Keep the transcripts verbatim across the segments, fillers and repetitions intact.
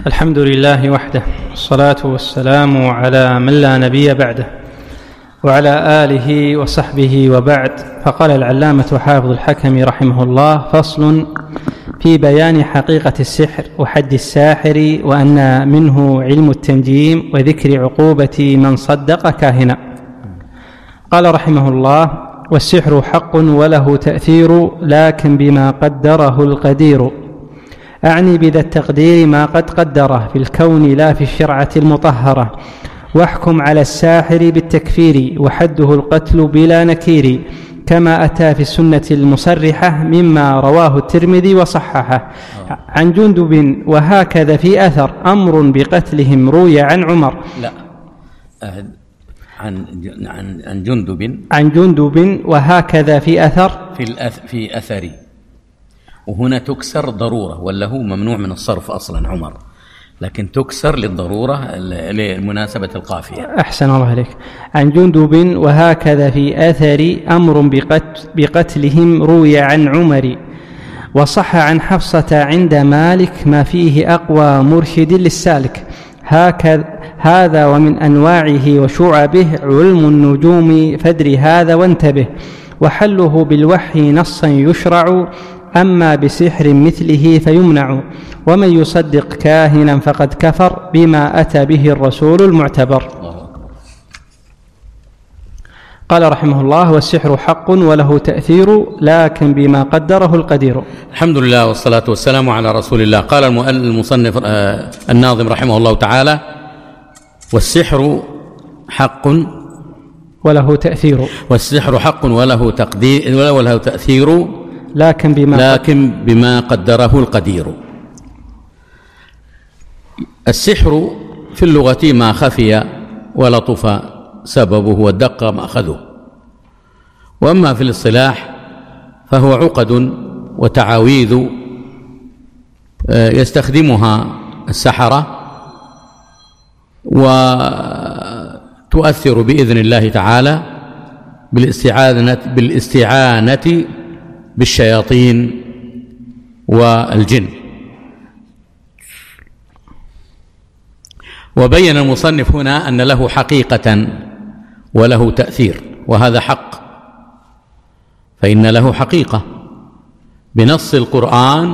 الحمد لله وحده، والصلاة والسلام على من لا نبي بعده، وعلى آله وصحبه وبعد. فقال العلامة حافظ الحكم رحمه الله: فصل في بيان حقيقة السحر وحد الساحر، وأن منه علم التنجيم وذكر عقوبة من صدق كاهنا. قال رحمه الله: والسحر حق وله تأثير، لكن بما قدره القدير. أعني بذا التقدير ما قد قدره في الكون لا في الشرعة المطهرة. واحكم على الساحر بالتكفير، وحده القتل بلا نكير، كما أتى في السنة المصرحة مما رواه الترمذي وصححه عن جندب. وهكذا في أثر أمر بقتلهم روي عن عمر. لا عن عن عن جندب عن جندب وهكذا في أثر في الأث في أثري، وهنا تكسر ضرورة، ولا هو ممنوع من الصرف أصلا عمر، لكن تكسر للضرورة لمناسبة القافية. أحسن الله عليك. عن جندب وهكذا في أثر أمر بقتل بقتلهم روي عن عمر. وصح عن حفصة عند مالك ما فيه أقوى مرشد للسالك. هكذا هذا ومن أنواعه وشعبه علم النجوم، فادر هذا وانتبه. وحله بالوحي نصا يشرع، أما بسحر مثله فيمنع. ومن يصدق كاهنا فقد كفر بما أتى به الرسول المعتبر. قال رحمه الله: والسحر حق وله تأثير، لكن بما قدره القدير. الحمد لله والصلاة والسلام على رسول الله. قال المصنف الناظم رحمه الله تعالى: والسحر حق وله تأثير. والسحر حق وله تقدير وله تأثير، لكن بما, لكن بما قدره القدير. السحر في اللغة ما خفي ولطف سببه ودق مأخذه، وأما في الاصطلاح فهو عقد وتعاويذ يستخدمها السحرة، وتؤثر بإذن الله تعالى بالاستعانة, بالاستعانة بالشياطين والجن. وبين المصنف هنا أن له حقيقة وله تأثير، وهذا حق، فإن له حقيقة بنص القرآن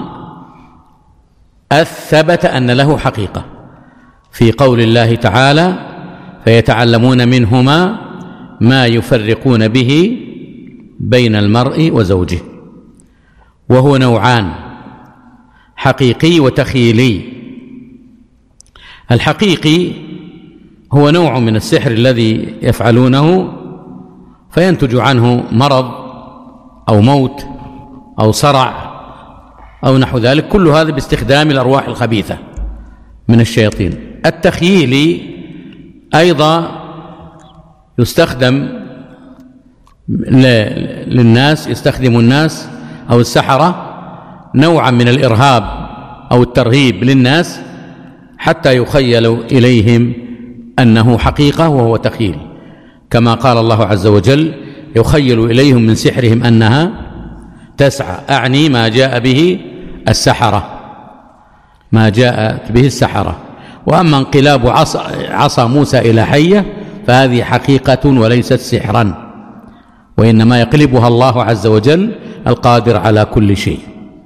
أثبت أن له حقيقة في قول الله تعالى: فيتعلمون منهما ما يفرقون به بين المرء وزوجه. وهو نوعان: حقيقي وتخيلي. الحقيقي هو نوع من السحر الذي يفعلونه فينتج عنه مرض أو موت أو صرع أو نحو ذلك، كل هذا باستخدام الأرواح الخبيثة من الشياطين. التخييلي أيضا يستخدم للناس، يستخدم الناس أو السحرة نوعا من الإرهاب أو الترهيب للناس حتى يخيل إليهم أنه حقيقة وهو تخيل، كما قال الله عز وجل: يخيل إليهم من سحرهم أنها تسعى. أعني ما جاء به السحرة، ما جاءت به السحرة. وأما انقلاب عصا, عصا موسى إلى حية فهذه حقيقة وليست سحرا، وإنما يقلبها الله عز وجل القادر على كل شيء.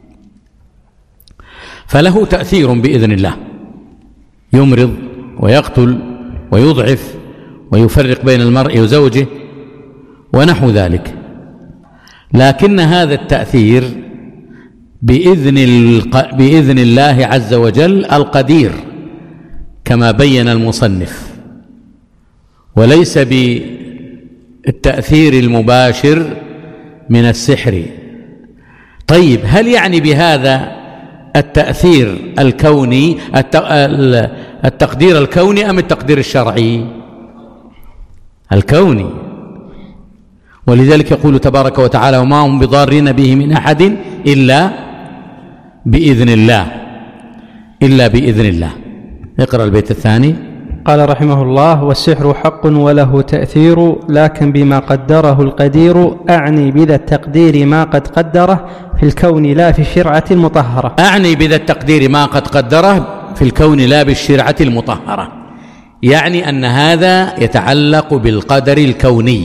فله تأثير بإذن الله، يمرض ويقتل ويضعف ويفرق بين المرء وزوجه ونحو ذلك، لكن هذا التأثير بإذن, الق... بإذن الله عز وجل القدير كما بين المصنف، وليس بالتأثير المباشر من السحر. طيب، هل يعني بهذا التأثير الكوني التقدير الكوني أم التقدير الشرعي؟ الكوني. ولذلك يقول تبارك وتعالى: وما هم بضارين به من أحد إلا بإذن الله، إلا بإذن الله. اقرأ البيت الثاني. قال رحمه الله: والسحر حق وله تأثير، لكن بما قدره القدير. أعني بذا التقدير ما قد قدره في الكون لا في الشرعة المطهرة. أعني بذا التقدير ما قد قدره في الكون لا بالشرعة المطهرة، يعني أن هذا يتعلق بالقدر الكوني،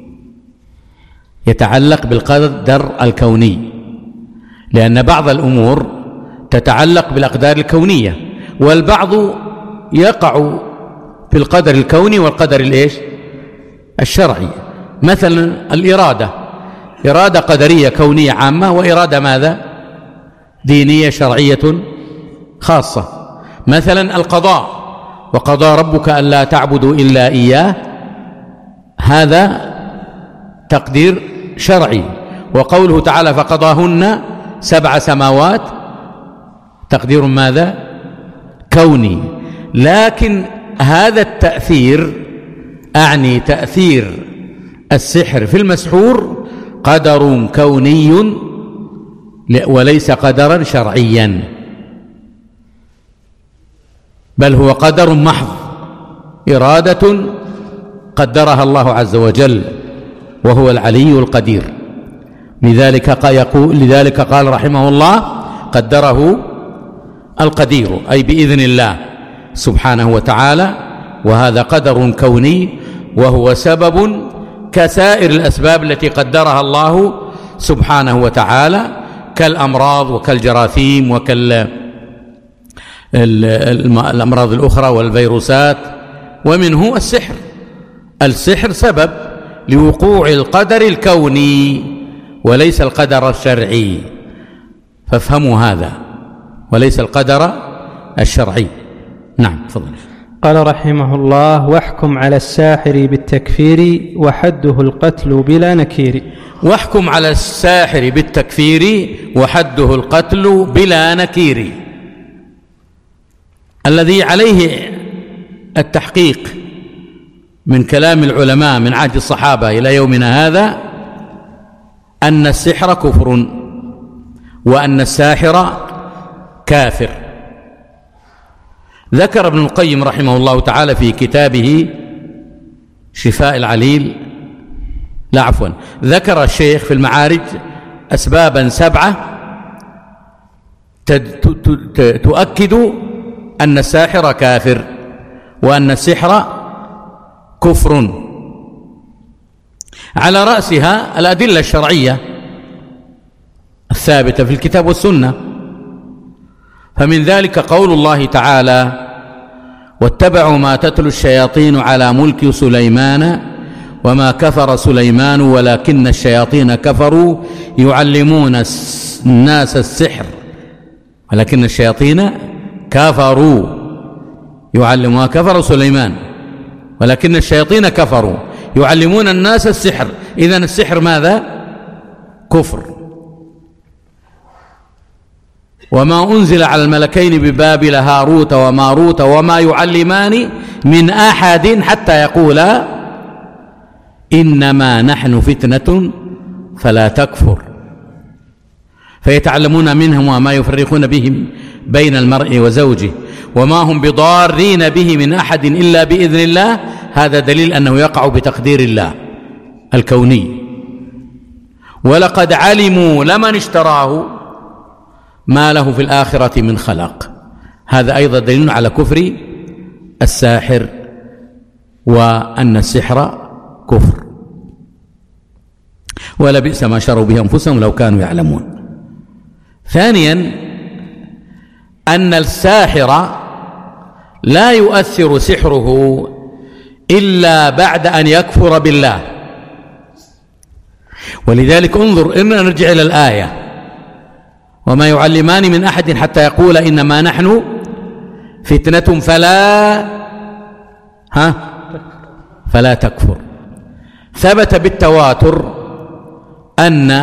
يتعلق بالقدر الكوني، لأن بعض الأمور تتعلق بالأقدار الكونية، والبعض يقع في القدر الكوني والقدر الإيش؟ الشرعي. مثلا الإرادة، إرادة قدرية كونية عامة، وإرادة ماذا؟ دينية شرعية خاصة. مثلا القضاء، وقضى ربك ألا تعبدوا إلا إياه، هذا تقدير شرعي. وقوله تعالى فقضاهن سبع سماوات، تقدير ماذا؟ كوني. لكن هذا التأثير، أعني تأثير السحر في المسحور، قدر كوني وليس قدرا شرعيا، بل هو قدر محض، إرادة قدرها الله عز وجل، وهو العلي القدير. لذلك يقول لذلك قال رحمه الله قدره القدير، أي بإذن الله سبحانه وتعالى، وهذا قدر كوني، وهو سبب كسائر الأسباب التي قدرها الله سبحانه وتعالى، كالأمراض وكالجراثيم وكالأمراض الأخرى والفيروسات. ومنه السحر، السحر سبب لوقوع القدر الكوني وليس القدر الشرعي، فافهموا هذا، وليس القدر الشرعي. نعم تفضل. قال رحمه الله: واحكم على الساحر بالتكفير وحده القتل بلا نكير. واحكم على الساحر بالتكفير وحده القتل بلا نكير. الذي عليه التحقيق من كلام العلماء من عهد الصحابة إلى يومنا هذا أن السحر كفر، وأن الساحر كافر. ذكر ابن القيم رحمه الله تعالى في كتابه شفاء العليل، لا عفوا ذكر الشيخ في المعارج أسبابا سبعة تؤكد أن الساحر كافر، وأن السحر كفر. على رأسها الأدلة الشرعية الثابتة في الكتاب والسنة، فمن ذلك قول الله تعالى: واتبعوا ما تتلو الشياطين على ملك سليمان وما كفر سليمان ولكن الشياطين كفروا يعلمون الناس السحر، ولكن الشياطين كفروا يعلمون كفر سليمان ولكن الشياطين كفروا يعلمون الناس السحر. إذن السحر ماذا؟ كفر. وما أنزل على الملكين ببابل هاروت وماروت وما يعلمان من أحد حتى يقولا إنما نحن فتنة فلا تكفر، فيتعلمون منهما ما يفرقون به بين المرء وزوجه وما هم بضارين به من أحد إلا بإذن الله. هذا دليل أنه يقع بتقدير الله الكوني. ولقد علموا لمن اشتراه ما له في الآخرة من خلاق. هذا أيضا دليل على كفر الساحر، وأن السحر كفر، ولبئس ما شروا به أنفسهم لو كانوا يعلمون. ثانيا أن الساحر لا يؤثر سحره إلا بعد أن يكفر بالله. ولذلك انظر، إننا نرجع إلى الآية: وما يعلمان من أحد حتى يقول إنما نحن فتنة فلا ها فلا تكفر. ثبت بالتواتر أن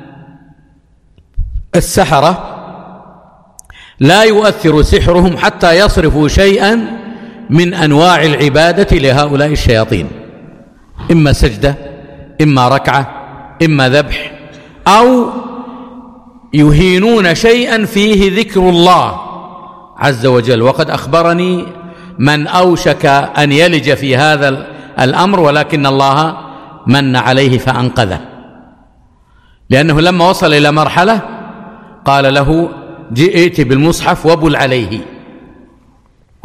السحرة لا يؤثر سحرهم حتى يصرفوا شيئا من أنواع العبادة لهؤلاء الشياطين، إما سجدة، إما ركعة، إما ذبح، أو يهينون شيئا فيه ذكر الله عز وجل. وقد أخبرني من أوشك أن يلج في هذا الأمر ولكن الله من عليه فأنقذه، لأنه لما وصل إلى مرحلة قال له: جئت بالمصحف وبل عليه،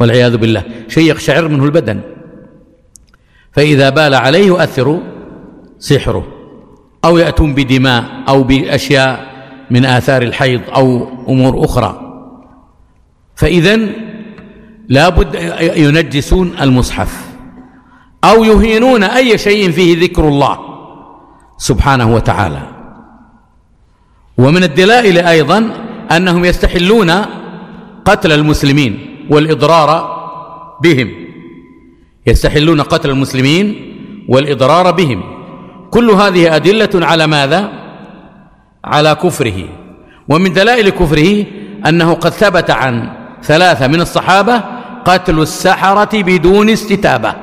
والعياذ بالله، شيء يقشعر منه البدن، فإذا بال عليه يؤثر سحره، أو يأتون بدماء أو بأشياء من آثار الحيض أو أمور أخرى، فإذن لا بد ينجسون المصحف أو يهينون أي شيء فيه ذكر الله سبحانه وتعالى. ومن الدلائل أيضا أنهم يستحلون قتل المسلمين والإضرار بهم، يستحلون قتل المسلمين والإضرار بهم. كل هذه أدلة على ماذا؟ على كفره. ومن دلائل كفره أنه قد ثبت عن ثلاثة من الصحابة قتل السحرة بدون استتابة،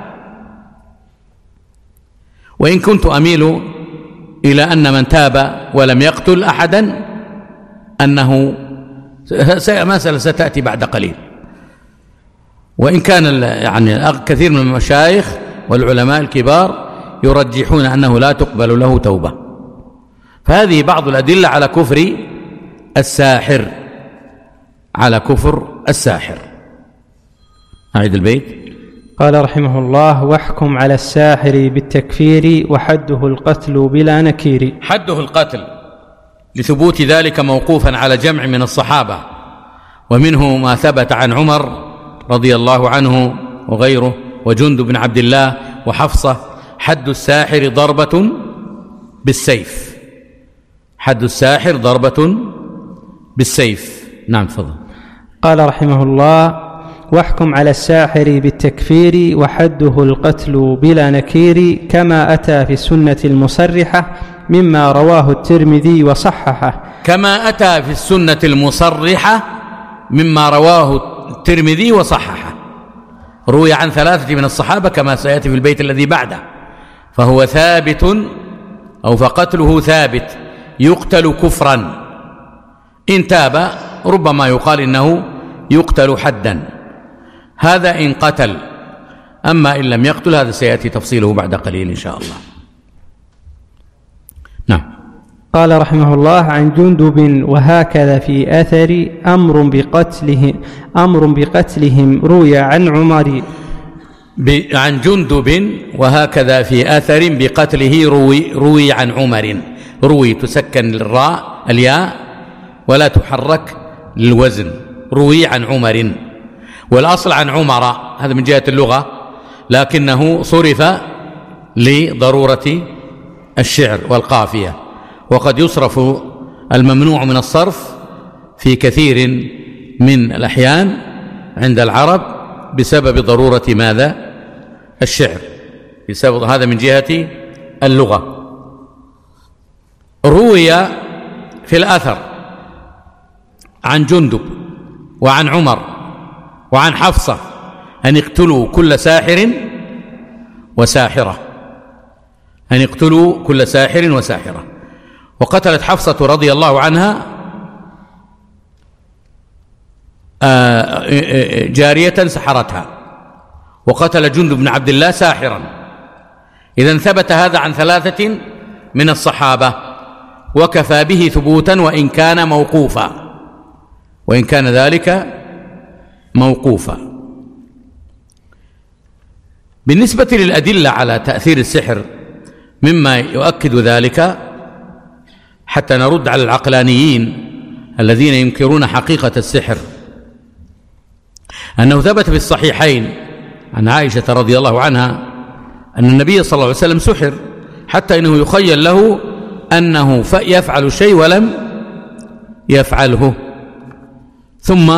وإن كنت أميل إلى أن من تاب ولم يقتل أحدا أنه مسألة ستأتي بعد قليل، وإن كان يعني كثير من المشايخ والعلماء الكبار يرجحون أنه لا تقبل له توبة. فهذه بعض الأدلة على كفر الساحر، على كفر الساحر. أعيد البيت. قال رحمه الله: واحكم على الساحر بالتكفير وحده القتل بلا نكير. حده القتل لثبوت ذلك موقوفا على جمع من الصحابة، ومنه ما ثبت عن عمر رضي الله عنه وغيره وجندب بن عبد الله وحفصة: حد الساحر ضربة بالسيف. حد الساحر ضربة بالسيف. نعم تفضل. قال رحمه الله: واحكم على الساحر بالتكفير وحده القتل بلا نكير، كما أتى في السنة المصرحة مما رواه الترمذي وصححه. كما أتى في السنة المصرحة مما رواه الترمذي وصححه، روي عن ثلاثة من الصحابة كما سيأتي في البيت الذي بعده، فهو ثابت أو فقتله ثابت، يقتل كفرا. إن تاب ربما يقال إنه يقتل حدا، هذا إن قتل. أما إن لم يقتل هذا سيأتي تفصيله بعد قليل إن شاء الله. نعم. قال رحمه الله: عن جندب وهكذا في أثر أمر بقتله أمر بقتلهم روي عن عمر. عن جندب وهكذا في أثر بقتله روي, روي عن عمر. روي تسكن الراء الياء ولا تحرك للوزن. روي عن عمر، والأصل عن عمر، هذا من جهة اللغة، لكنه صرف لضرورة الشعر والقافية، وقد يصرف الممنوع من الصرف في كثير من الأحيان عند العرب بسبب ضرورة ماذا؟ الشعر، بسبب هذا من جهة اللغة. روي في الأثر عن جندب وعن عمر وعن حفصة أن اقتلوا كل ساحر وساحرة، أن اقتلوا كل ساحر وساحرة. وقتلت حفصة رضي الله عنها جارية سحرتها، وقتل جندب بن عبد الله ساحرا. إذن ثبت هذا عن ثلاثة من الصحابة، وكفى به ثبوتا وإن كان موقوفا، وإن كان ذلك موقوفا. بالنسبة للأدلة على تأثير السحر مما يؤكد ذلك، حتى نرد على العقلانيين الذين ينكرون حقيقة السحر، أنه ثبت في الصحيحين عن عائشة رضي الله عنها أن النبي صلى الله عليه وسلم سحر، حتى إنه يخيل له أنه يفعل شيء ولم يفعله، ثم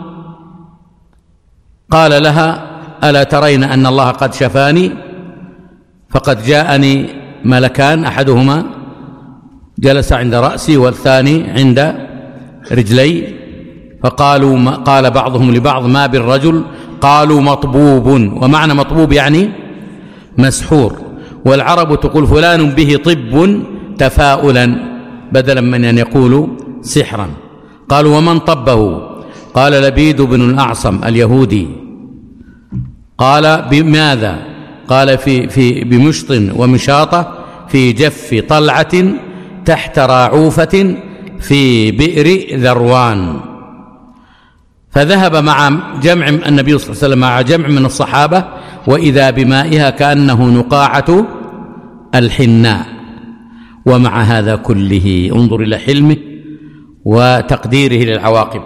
قال لها: ألا ترين أن الله قد شفاني؟ فقد جاءني ملكان، أحدهما جلس عند رأسي والثاني عند رجلي، فقالوا ما قال بعضهم لبعض: ما بالرجل؟ قالوا: مطبوب. ومعنى مطبوب يعني مسحور، والعرب تقول فلان به طب تفاؤلا بدلا من أن يقولوا سحرا. قالوا: ومن طبه؟ قال: لبيد بن الأعصم اليهودي. قال: بماذا؟ قال: في, في بمشط ومشاطة في جف طلعة تحت راعوفة في بئر ذروان. فذهب مع جمع النبي صلى الله عليه وسلم مع جمع من الصحابة وإذا بمائها كأنه نقاعة الحناء. ومع هذا كله انظر إلى حلمه وتقديره للعواقب.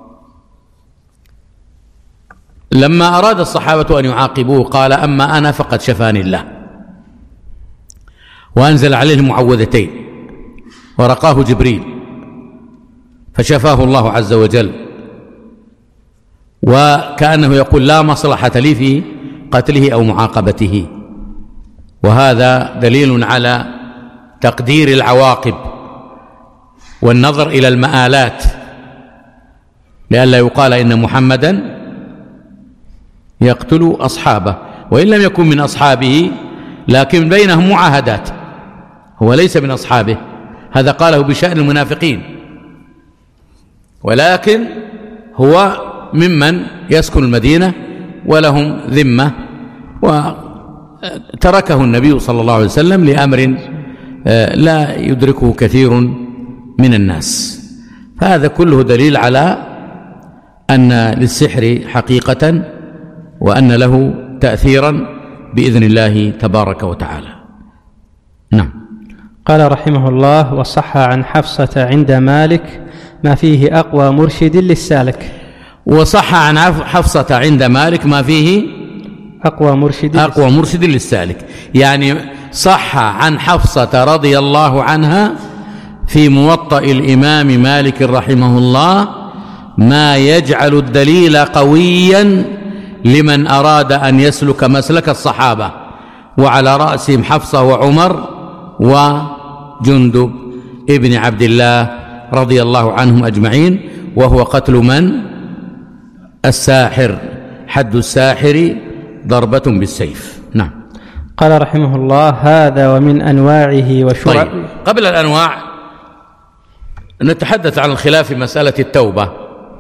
لما أراد الصحابة أن يعاقبوه قال: أما أنا فقد شفاني الله، وأنزل عليه المعوذتين ورقاه جبريل فشفاه الله عز وجل، وكأنه يقول: لا مصلحة لي في قتله أو معاقبته. وهذا دليل على تقدير العواقب والنظر إلى المآلات، لئلا يقال إن محمدا يقتل أصحابه، وإن لم يكن من أصحابه لكن بينهم معاهدات، هو ليس من أصحابه، هذا قاله بشأن المنافقين، ولكن هو ممن يسكن المدينة ولهم ذمة، وتركه النبي صلى الله عليه وسلم لأمر لا يدركه كثير من الناس. فهذا كله دليل على أن للسحر حقيقة وأن له تأثيرا بإذن الله تبارك وتعالى. نعم. قال رحمه الله: وصح عن حفصة عند مالك ما فيه أقوى مرشد للسالك. وصح عن حفصة عند مالك ما فيه أقوى مرشد أقوى مرشد للسالك، يعني صح عن حفصة رضي الله عنها في موطأ الإمام مالك رحمه الله ما يجعل الدليل قويا لمن أراد أن يسلك مسلك الصحابة، وعلى رأسهم حفصة وعمر وجندب ابن عبد الله رضي الله عنهم أجمعين، وهو قتل من؟ الساحر، حد الساحر ضربة بالسيف. نعم. قال رحمه الله: هذا ومن أنواعه وشرعه. طيب، قبل الأنواع نتحدث عن الخلاف في مسألة التوبة.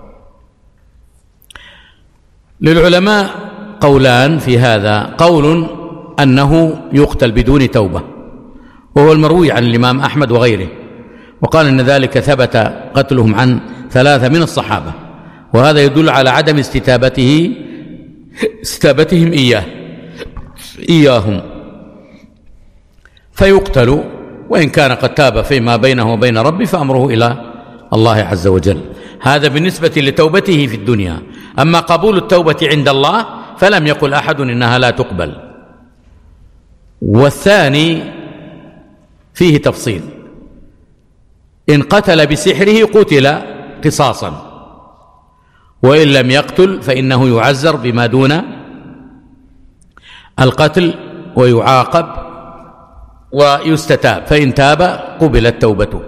للعلماء قولان في هذا: قول أنه يقتل بدون توبة، وهو المروي عن الإمام أحمد وغيره، وقال إن ذلك ثبت قتلهم عن ثلاثة من الصحابة، وهذا يدل على عدم استتابته استتابتهم إياه إياهم فيقتل، وإن كان قد تاب فيما بينه وبين ربه فأمره إلى الله عز وجل. هذا بالنسبة لتوبته في الدنيا. أما قبول التوبة عند الله فلم يقل أحد إنها لا تقبل. والثاني فيه تفصيل: إن قتل بسحره قتل قصاصا، وإن لم يقتل فإنه يعزر بما دون القتل ويعاقب ويستتاب، فإن تاب قبلت توبته.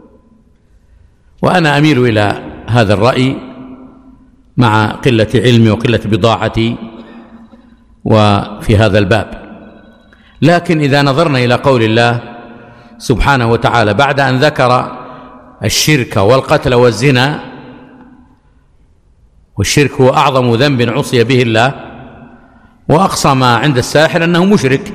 وأنا أميل إلى هذا الرأي مع قلة علمي وقلة بضاعتي وفي هذا الباب. لكن إذا نظرنا إلى قول الله سبحانه وتعالى بعد أن ذكر الشرك والقتل والزنا، والشرك هو أعظم ذنب عصي به الله، وأقصى ما عند الساحر أنه مشرك،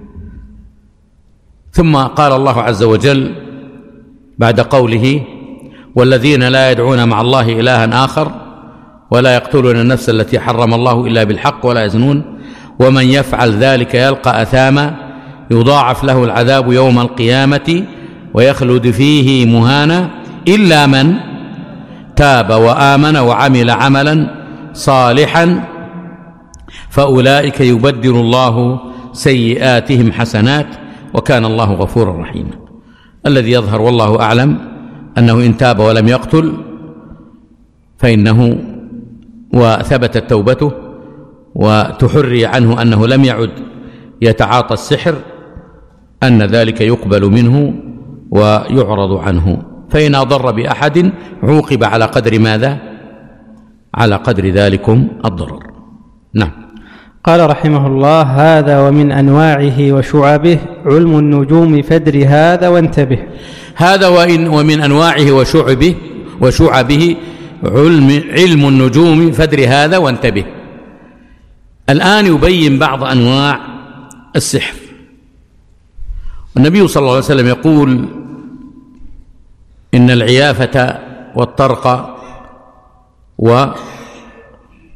ثم قال الله عز وجل بعد قوله: والذين لا يدعون مع الله إلها آخر ولا يقتلون النفس التي حرم الله إلا بالحق ولا يزنون ومن يفعل ذلك يلقى أثاما يضاعف له العذاب يوم القيامة ويخلد فيه مهانا إلا من تاب وآمن وعمل عملا صالحا فأولئك يبدل الله سيئاتهم حسنات وكان الله غفورا رحيما. الذي يظهر والله أعلم أنه إن تاب ولم يقتل فإنه وثبتت توبته وتحري عنه أنه لم يعد يتعاطى السحر أن ذلك يقبل منه ويعرض عنه، فإن أضر بأحد عوقب على قدر ماذا؟ على قدر ذلكم الضرر. نعم. قال رحمه الله: هذا ومن أنواعه وشعبه علم النجوم فادر هذا وانتبه. هذا وإن ومن أنواعه وشعبه وشعبه علم, علم النجوم فادر هذا وانتبه. الآن يبين بعض أنواع السحر. النبي صلى الله عليه وسلم يقول: إن العيافة والطرق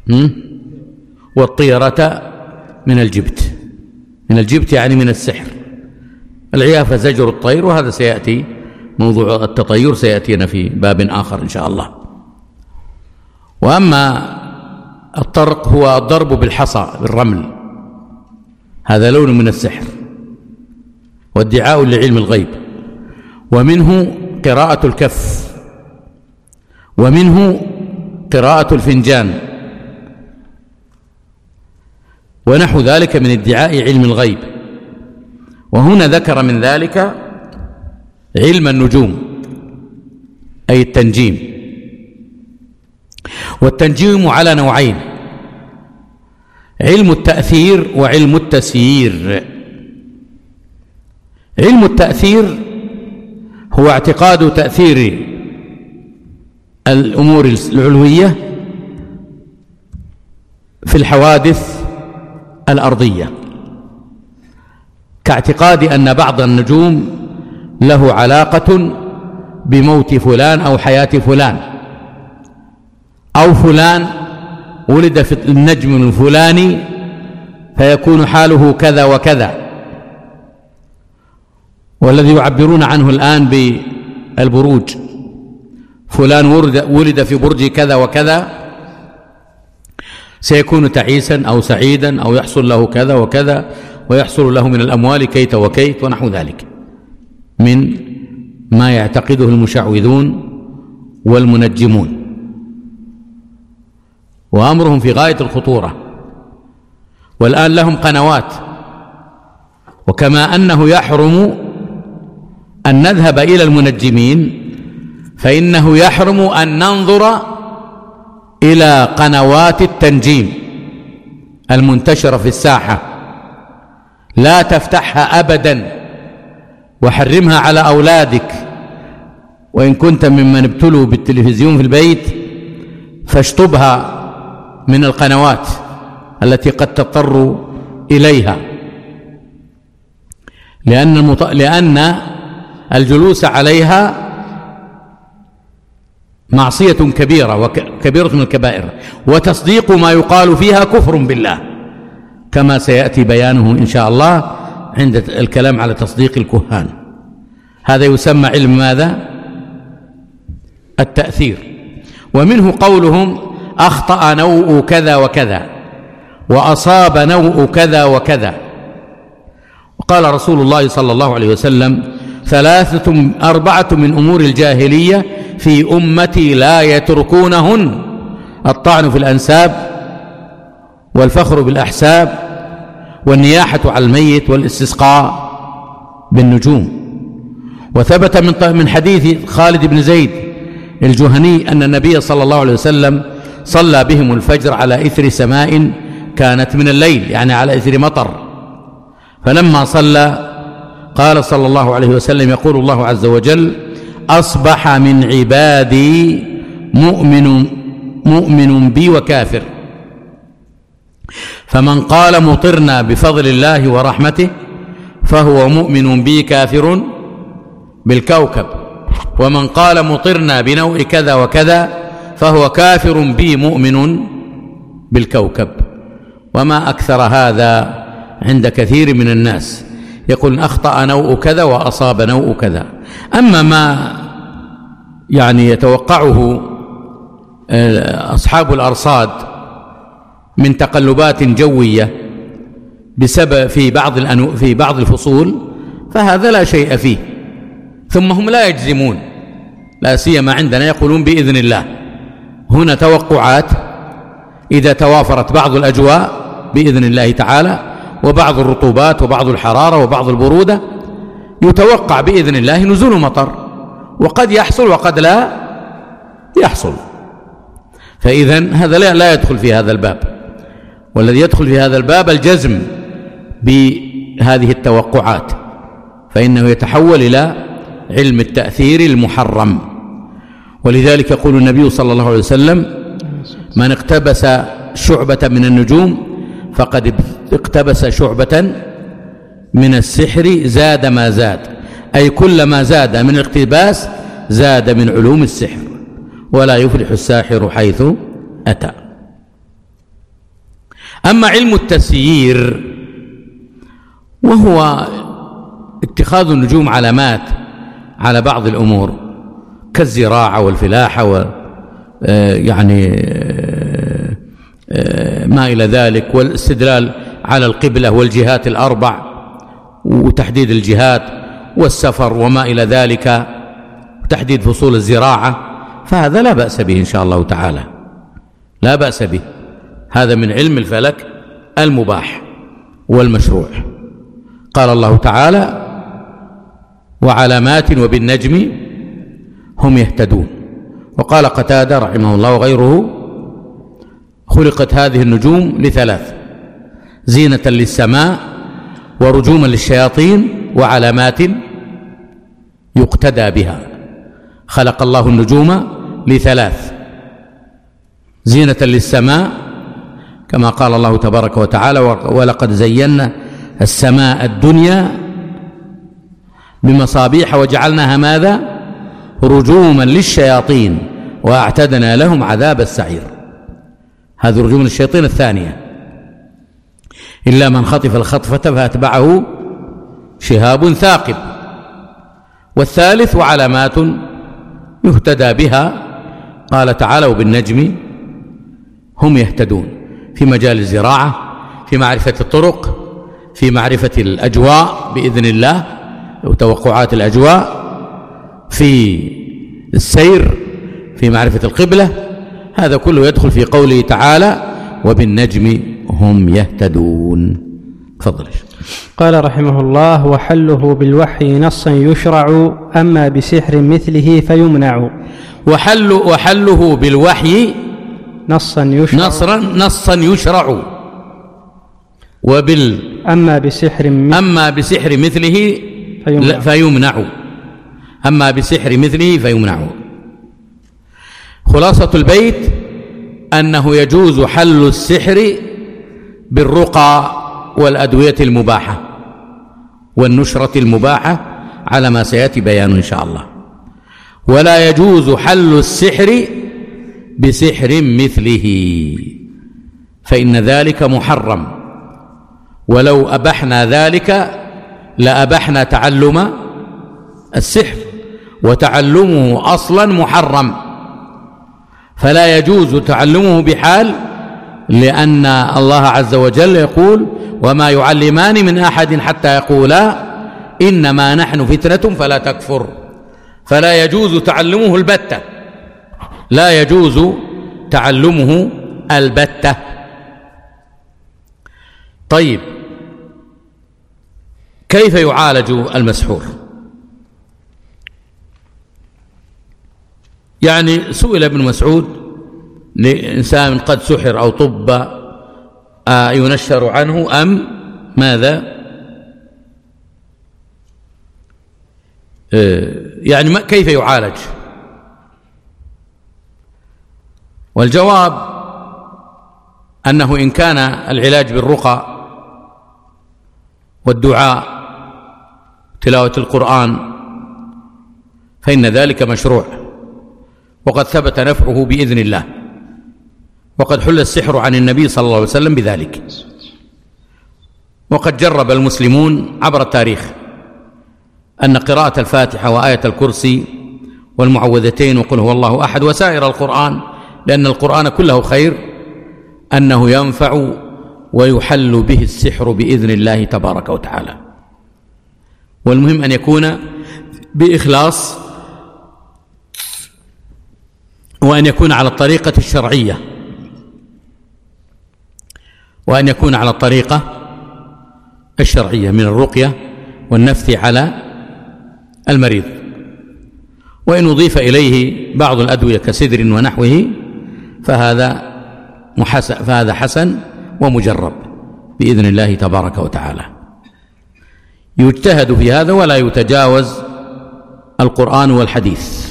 والطيرة من الجبت. من الجبت يعني من السحر. العيافة زجر الطير، وهذا سيأتي موضوع التطير سيأتينا في باب آخر إن شاء الله. وأما الطرق هو الضرب بالحصى بالرمل، هذا لون من السحر وادعاء لعلم الغيب. ومنه قراءة الكف، ومنه قراءة الفنجان، ونحو ذلك من ادعاء علم الغيب. وهنا ذكر من ذلك علم النجوم أي التنجيم. والتنجيم على نوعين: علم التأثير وعلم التسيير. علم التأثير هو اعتقاد تأثير الأمور العلوية في الحوادث الأرضية، كاعتقاد أن بعض النجوم له علاقة بموت فلان أو حياة فلان، أو فلان ولد في النجم الفلاني فيكون حاله كذا وكذا، والذي يعبرون عنه الآن بالبروج، فلان ولد في برج كذا وكذا سيكون تعيسا أو سعيدا أو يحصل له كذا وكذا ويحصل له من الأموال كيت وكيت ونحو ذلك، من ما يعتقده المشعوذون والمنجمون، وأمرهم في غاية الخطورة. والآن لهم قنوات. وكما أنه يحرم أن نذهب إلى المنجمين، فإنه يحرم أن ننظر إلى قنوات التنجيم المنتشرة في الساحة. لا تفتحها أبدا، وحرمها على أولادك، وإن كنت ممن ابتلوا بالتلفزيون في البيت فاشطبها من القنوات التي قد تضطر إليها، لأن, المط... لأن الجلوس عليها معصية كبيرة وكبيرة من الكبائر، وتصديق ما يقال فيها كفر بالله، كما سيأتي بيانه إن شاء الله عند الكلام على تصديق الكهان. هذا يسمى علم ماذا؟ التأثير. ومنه قولهم أخطأ نوء كذا وكذا، وأصاب نوء كذا وكذا. وقال رسول الله صلى الله عليه وسلم: ثلاثة أربعة من أمور الجاهلية في أمتي لا يتركونهن: الطعن في الأنساب، والفخر بالأحساب، والنياحة على الميت، والاستسقاء بالنجوم. وثبت من حديث خالد بن زيد الجهني أن النبي صلى الله عليه وسلم صلى بهم الفجر على إثر سماء كانت من الليل، يعني على إثر مطر. فلما صلى قال صلى الله عليه وسلم: يقول الله عز وجل: أصبح من عبادي مؤمن مؤمن بي وكافر، فمن قال مطرنا بفضل الله ورحمته فهو مؤمن بي كافر بالكوكب، ومن قال مطرنا بنوء كذا وكذا فهو كافر بي مؤمن بالكوكب. وما أكثر هذا عند كثير من الناس، يقول أخطأ نوء كذا وأصاب نوء كذا. أما ما يعني يتوقعه أصحاب الأرصاد من تقلبات جوية بسبب في بعض الأنو في بعض الفصول، فهذا لا شيء فيه. ثم هم لا يجزمون، لا سيما عندنا يقولون بإذن الله. هنا توقعات، إذا توافرت بعض الأجواء بإذن الله تعالى، وبعض الرطوبات وبعض الحرارة وبعض البرودة، يتوقع بإذن الله نزول مطر، وقد يحصل وقد لا يحصل. فإذن هذا لا يدخل في هذا الباب. والذي يدخل في هذا الباب الجزم بهذه التوقعات، فإنه يتحول إلى علم التأثير المحرم. ولذلك يقول النبي صلى الله عليه وسلم: من اقتبس شعبة من النجوم فقد اقتبس شعبة من السحر زاد ما زاد، أي كلما زاد من الاقتباس زاد من علوم السحر، ولا يفلح الساحر حيث أتى. أما علم التسيير وهو اتخاذ النجوم علامات على بعض الأمور كالزراعة والفلاحة و يعني ما إلى ذلك، والاستدلال على القبلة والجهات الأربع وتحديد الجهات والسفر وما إلى ذلك وتحديد فصول الزراعة، فهذا لا بأس به إن شاء الله تعالى، لا بأس به. هذا من علم الفلك المباح والمشروع. قال الله تعالى: وعلامات وبالنجم هم يهتدون. وقال قتادة رحمه الله وغيره: خلقت هذه النجوم لثلاث: زينة للسماء، ورجوما للشياطين، وعلامات يقتدى بها. خلق الله النجوم لثلاث: زينة للسماء كما قال الله تبارك وتعالى: ولقد زينا السماء الدنيا بمصابيح وجعلناها ماذا؟ رجوما للشياطين وأعتدنا لهم عذاب السعير. هذا رجوم للشياطين. الثانية: إلا من خطف الخطفة فأتبعه شهاب ثاقب. والثالث: وعلامات يهتدى بها. قال تعالى: وبالنجم هم يهتدون، في مجال الزراعة، في معرفة الطرق، في معرفة الأجواء بإذن الله وتوقعات الأجواء، في السير، في معرفة القبلة. هذا كله يدخل في قوله تعالى: وبالنجم هم يهتدون. تفضل. قال رحمه الله: وحله بالوحي نصا يشرع، أما بسحر مثله فيمنع. وحل وحله بالوحي نصا يشرع نصرا نصا يشرع وبال أما بسحر مثله أما بسحر مثله فيمنع. فيمنع أما بسحر مثله فيمنع. خلاصة البيت أنه يجوز حل السحر بالرقى والأدوية المباحة والنشرة المباحة على ما سيأتي بيانه إن شاء الله، ولا يجوز حل السحر بسحر مثله، فإن ذلك محرم، ولو أبحنا ذلك لأبحنا تعلم السحر، وتعلمه أصلا محرم، فلا يجوز تعلمه بحال، لأن الله عز وجل يقول: وما يعلمان من أحد حتى يقولا إنما نحن فتنة فلا تكفر. فلا يجوز تعلمه البتة، لا يجوز تعلمه البتة. طيب، كيف يعالج المسحور؟ يعني سئل ابن مسعود لإنسان قد سحر أو طب ينشر عنه أم ماذا؟ يعني كيف يعالج؟ والجواب أنه إن كان العلاج بالرقى والدعاء تلاوة القرآن فإن ذلك مشروع، وقد ثبت نفعه بإذن الله، وقد حل السحر عن النبي صلى الله عليه وسلم بذلك، وقد جرب المسلمون عبر التاريخ أن قراءة الفاتحة وآية الكرسي والمعوذتين وقل هو الله أحد وسائر القرآن، لأن القرآن كله خير، أنه ينفع ويحل به السحر بإذن الله تبارك وتعالى. والمهم أن يكون بإخلاص، وأن يكون على الطريقة الشرعية، وأن يكون على الطريقة الشرعية من الرقية والنفث على المريض. وإن أضيف إليه بعض الأدوية كسدر ونحوه فهذا محسن فهذا حسن ومجرب بإذن الله تبارك وتعالى. يجتهد في هذا ولا يتجاوز القرآن والحديث،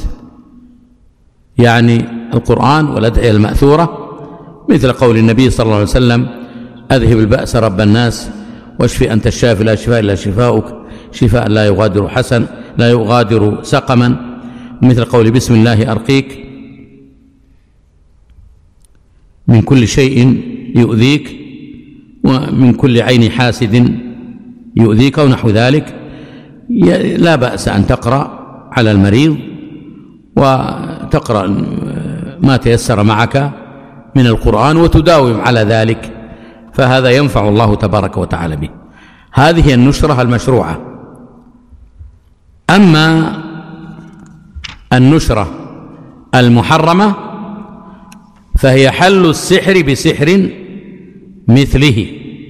يعني القرآن والأدعية المأثورة، مثل قول النبي صلى الله عليه وسلم: أذهب البأس رب الناس واشفي أنت الشافي لا شفاء إلا شفاؤك شفاء لا يغادر حسن لا يغادر سقما، مثل قول بسم الله أرقيك من كل شيء يؤذيك ومن كل عين حاسد يؤذيك ونحو ذلك، لا بأس أن تقرأ على المريض وتقرأ ما تيسر معك من القرآن وتداوم على ذلك، فهذا ينفع الله تبارك وتعالى به. هذه النشرة المشروعة. أما النشرة المحرمة فهي حل السحر بسحر مثله.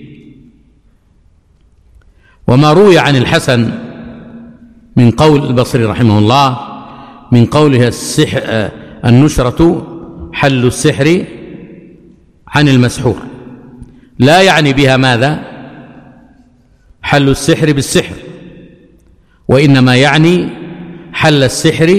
وما روي عن الحسن من قول البصري رحمه الله من قوله السحر النشرة حل السحر عن المسحور، لا يعني بها ماذا؟ حل السحر بالسحر، وإنما يعني حل السحر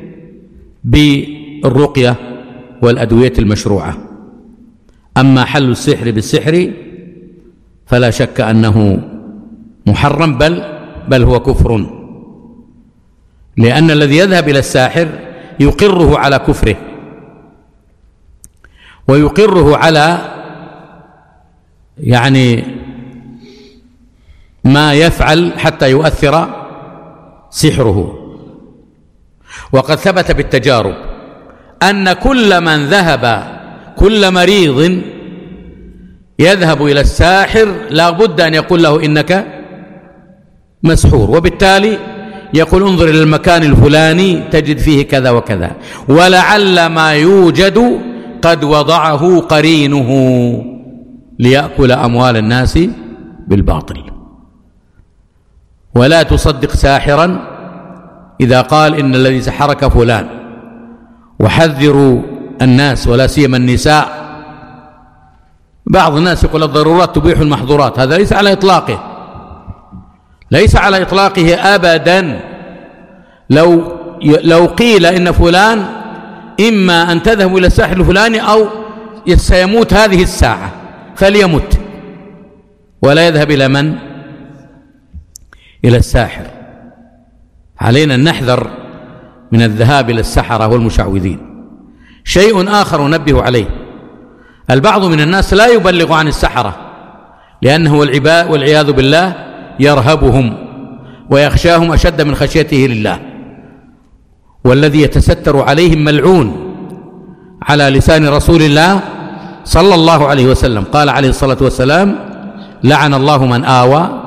بالرقية والأدوية المشروعة. أما حل السحر بالسحر فلا شك أنه محرم، بل بل هو كفر، لأن الذي يذهب إلى الساحر يقره على كفره ويقره على يعني ما يفعل حتى يؤثر سحره. وقد ثبت بالتجارب أن كل من ذهب كل مريض يذهب إلى الساحر لا بد أن يقول له إنك مسحور، وبالتالي يقول انظر إلى المكان الفلاني تجد فيه كذا وكذا، ولعل ما يوجد قد وضعه قرينه ليأكل أموال الناس بالباطل. ولا تصدق ساحرا إذا قال إن الذي سحرك فلان، وحذروا الناس ولا سيما النساء. بعض الناس يقول الضرورات تبيح المحظورات، هذا ليس على إطلاقه، ليس على إطلاقه أبدا. لو لو قيل إن فلان إما أن تذهب إلى الساحر الفلاني أو سيموت هذه الساعة فليمت، ولا يذهب إلى من؟ إلى الساحر. علينا أن نحذر من الذهاب إلى السحرة والمشعوذين. شيء آخر ننبه عليه، البعض من الناس لا يبلغ عن السحرة لأنه والعياذ بالله يرهبهم ويخشاهم أشد من خشيته لله، والذي يتستر عليهم ملعون، على لسان رسول الله صلى الله عليه وسلم قال عليه الصلاة والسلام لعن الله من آوى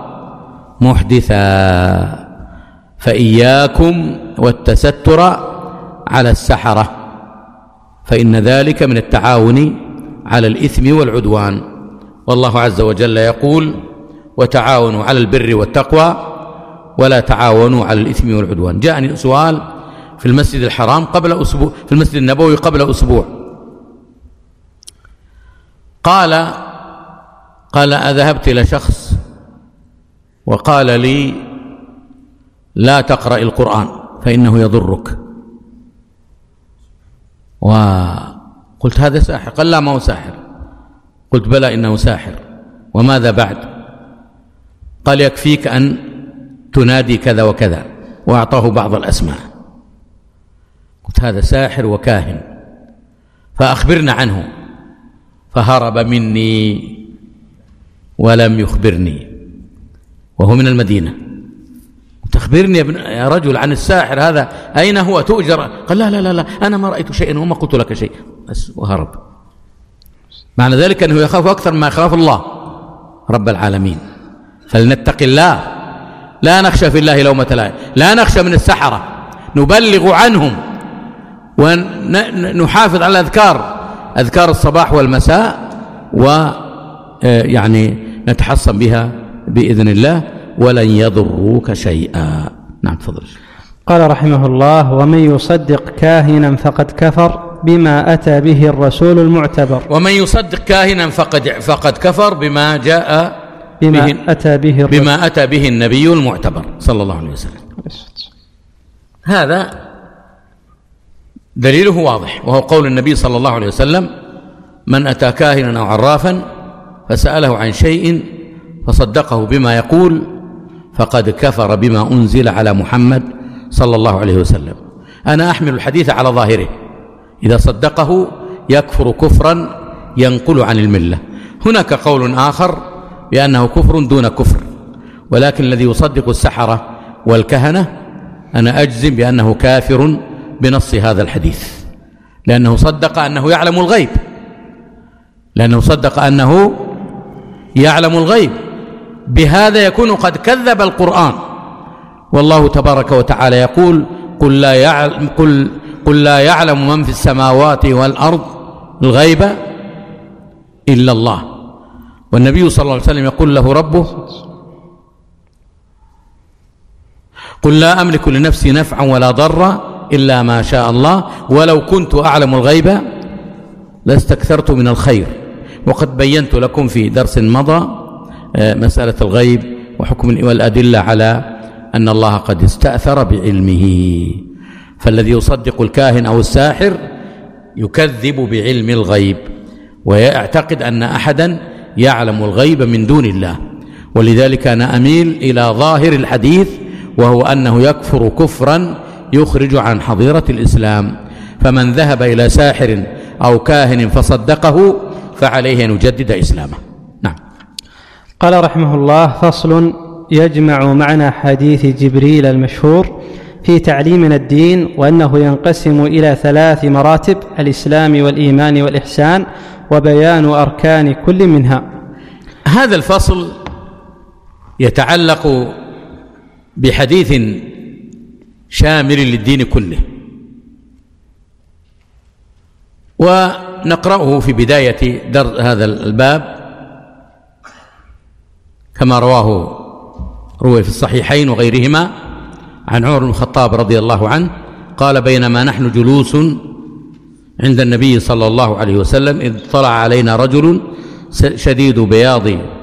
محدثا. فإياكم والتستر على السحرة، فإن ذلك من التعاون على الإثم والعدوان. والله عز وجل يقول وتعاونوا على البر والتقوى ولا تعاونوا على الإثم والعدوان. جاءني سؤال في المسجد الحرام قبل أسبوع، في المسجد النبوي قبل أسبوع، قال قال أذهبت إلى شخص وقال لي لا تقرأ القرآن فإنه يضرك، وقلت هذا ساحر. قال لا ما هو ساحر. قلت بلى إنه ساحر. وماذا بعد؟ قال يكفيك أن تنادي كذا وكذا، وأعطاه بعض الأسماء. قلت هذا ساحر وكاهن، فأخبرنا عنه. فهرب مني ولم يخبرني وهو من المدينة. تخبرني يا رجل عن الساحر هذا، أين هو؟ تؤجر؟ قال لا لا لا, لا أنا ما رأيت شيئا وما قلت لك شيء بس، وهرب. معنى ذلك أنه يخاف أكثر ما يخاف الله رب العالمين. فلنتق الله، لا نخشى في الله لومة لائم، لا نخشى من السحرة، نبلغ عنهم ونحافظ على الأذكار، أذكار الصباح والمساء، ويعني نتحصن بها بإذن الله ولن يضروك شيئا. نعم تفضل. قال رحمه الله ومن يصدق كاهنا فقد كفر بما أتى به الرسول المعتبر. ومن يصدق كاهنا فقد فقد كفر بما جاء بما به أتى به الرسول بما أتى به النبي المعتبر صلى الله عليه وسلم. هذا دليله واضح، وهو قول النبي صلى الله عليه وسلم من أتى كاهنا أو عرافا فسأله عن شيء فصدقه بما يقول فقد كفر بما أنزل على محمد صلى الله عليه وسلم. أنا أحمل الحديث على ظاهره، إذا صدقه يكفر كفرا ينقل عن الملة. هناك قول آخر بأنه كفر دون كفر، ولكن الذي يصدق السحرة والكهنة أنا أجزم بأنه كافر بنص هذا الحديث، لأنه صدق أنه يعلم الغيب لأنه صدق أنه يعلم الغيب بهذا يكون قد كذب القرآن. والله تبارك وتعالى يقول قل لا يعلم, قل قل لا يعلم من في السماوات والأرض الغيب إلا الله، والنبي صلى الله عليه وسلم يقول له ربه قل لا أملك لنفسي نفعا ولا ضرا إلا ما شاء الله ولو كنت أعلم الغيب لاستكثرت من الخير. وقد بينت لكم في درس مضى مسألة الغيب وحكم والأدلة على أن الله قد استأثر بعلمه. فالذي يصدق الكاهن أو الساحر يكذب بعلم الغيب ويعتقد أن أحدا يعلم الغيب من دون الله. ولذلك أنا أميل إلى ظاهر الحديث، وهو أنه يكفر كفرا يخرج عن حظيرة الإسلام. فمن ذهب إلى ساحر أو كاهن فصدقه فعليه أن يجدد إسلامه. نعم. قال رحمه الله: فصل يجمع معنى حديث جبريل المشهور في تعليمنا الدين، وأنه ينقسم إلى ثلاث مراتب: الإسلام والإيمان والإحسان، وبيان أركان كل منها. هذا الفصل يتعلق بحديث شامل للدين كله، ونقرأه في بداية در هذا الباب كما رواه روي في الصحيحين وغيرهما عن عمر بن الخطاب رضي الله عنه قال: بينما نحن جلوس عند النبي صلى الله عليه وسلم إذ طلع علينا رجل شديد بياض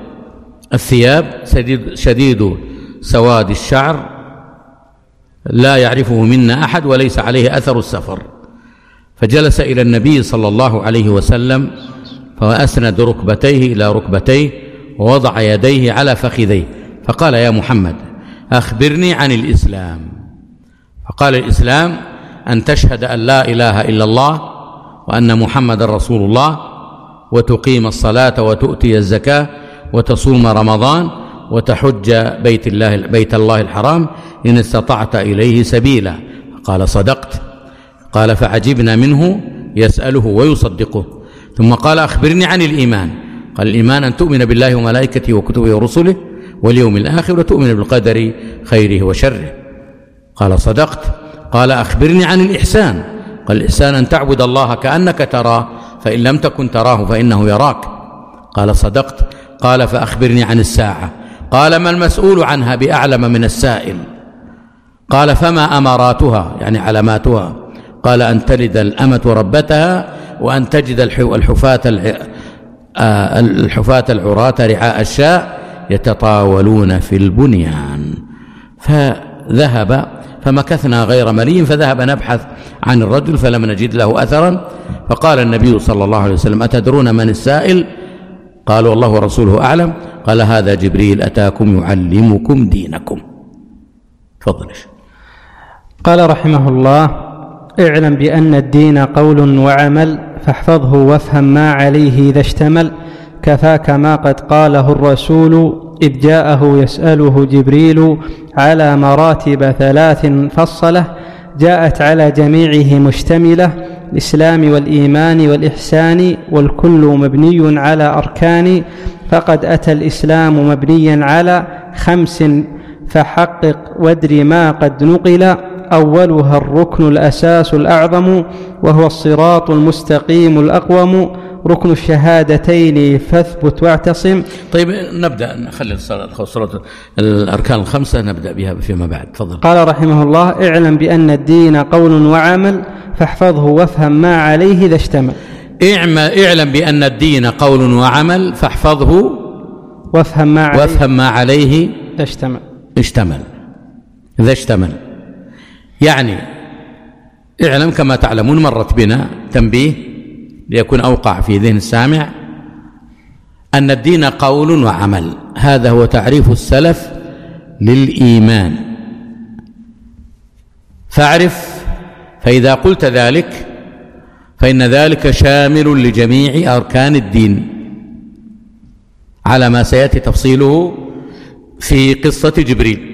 الثياب شديد, شديد سواد الشعر لا يعرفه منا أحد وليس عليه أثر السفر، فجلس إلى النبي صلى الله عليه وسلم فأسند ركبتيه إلى ركبتيه ووضع يديه على فخذيه فقال: يا محمد أخبرني عن الإسلام. فقال: الإسلام أن تشهد أن لا إله إلا الله وأن محمد رسول الله، وتقيم الصلاة وتؤتي الزكاة وتصوم رمضان وتحج بيت الله, بيت الله الحرام إن استطعت إليه سبيلا. قال: صدقت. قال: فعجبنا منه يسأله ويصدقه. ثم قال: أخبرني عن الإيمان. قال: الإيمان أن تؤمن بالله وملائكته وكتبه ورسله واليوم الآخر وتؤمن بالقدر خيره وشره. قال: صدقت. قال: أخبرني عن الإحسان. قال: الإحسان أن تعبد الله كأنك تراه فإن لم تكن تراه فإنه يراك. قال: صدقت. قال: فأخبرني عن الساعة. قال: ما المسؤول عنها بأعلم من السائل. قال: فما أماراتها يعني علاماتها. قال: أن تلد الأمة ربتها وأن تجد الحفاة الحفاة العراة رعاء الشاء يتطاولون في البنيان. فذهب فمكثنا غير مليء فذهب نبحث عن الرجل فلم نجد له أثرا. فقال النبي صلى الله عليه وسلم: أتدرون من السائل؟ قالوا: الله ورسوله أعلم. قال: هذا جبريل أتاكم يعلمكم دينكم. تفضل. قال رحمه الله: اعلم بأن الدين قول وعمل، فاحفظه وافهم ما عليه إذا اشتمل، كفاك ما قد قاله الرسول إذ جاءه يسأله جبريل على مراتب ثلاث فصله، جاءت على جميعه مشتملة، الإسلام والإيمان والإحسان، والكل مبني على أركان، فقد أتى الإسلام مبنيا على خمس فحقق وادر ما قد نقل، أولها الركن الأساس الأعظم وهو الصراط المستقيم الأقوم، ركن الشهادتين فاثبت واعتصم. طيب نبدأ نخلي الصلاة الأركان الخمسة نبدأ بها فيما بعد. تفضل. قال رحمه الله: اعلم بأن الدين قول وعمل، فاحفظه وافهم ما عليه إذا اشتمل. اعلم بأن الدين قول وعمل، فاحفظه وافهم ما عليه, وافهم ما عليه إذا اشتمل. اشتمل إذا اشتمل يعني اعلم كما تعلمون، مرت بنا تنبيه ليكون أوقع في ذهن السامع، أن الدين قول وعمل. هذا هو تعريف السلف للإيمان. فاعرف، فإذا قلت ذلك فإن ذلك شامل لجميع أركان الدين. على ما سيأتي تفصيله في قصة جبريل.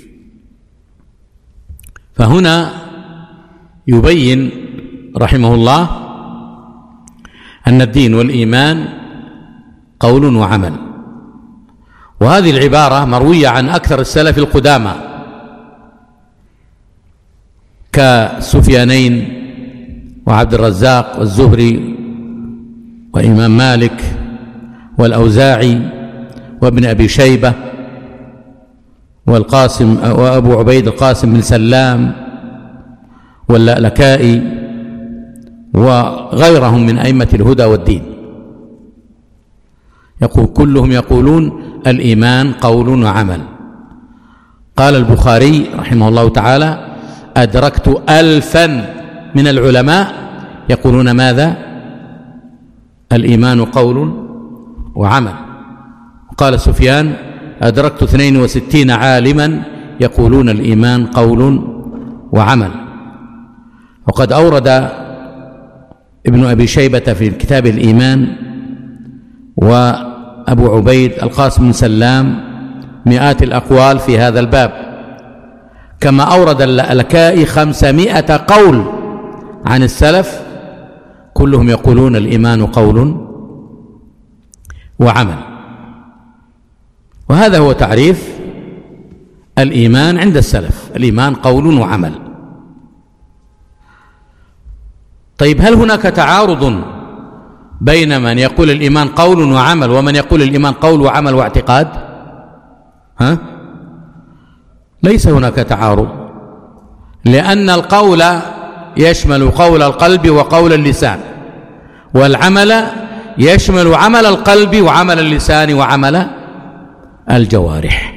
فهنا يبين رحمه الله أن الدين والإيمان قول وعمل، وهذه العبارة مروية عن أكثر السلف القدامى كسفيانين وعبد الرزاق والزهري وإمام مالك والأوزاعي وابن أبي شيبة والقاسم وأبو عبيد القاسم بن سلام واللألكائي وغيرهم من أئمة الهدى والدين، يقول كلهم يقولون الإيمان قول وعمل. قال البخاري رحمه الله تعالى: أدركت ألفا من العلماء يقولون ماذا؟ الإيمان قول وعمل. وقال سفيان: أدركت اثنين وستين عالما يقولون الإيمان قول وعمل. وقد أورد ابن أبي شيبة في كتاب الإيمان وأبو عبيد القاسم بن سلام مئات الأقوال في هذا الباب، كما أورد اللألكائي خمسمائة قول عن السلف كلهم يقولون الإيمان قول وعمل. وهذا هو تعريف الإيمان عند السلف: الإيمان قول وعمل. طيب، هل هناك تعارض بين من يقول الإيمان قول وعمل ومن يقول الإيمان قول وعمل واعتقاد؟ ها؟ ليس هناك تعارض، لأن القول يشمل قول القلب وقول اللسان، والعمل يشمل عمل القلب وعمل اللسان وعمل الجوارح.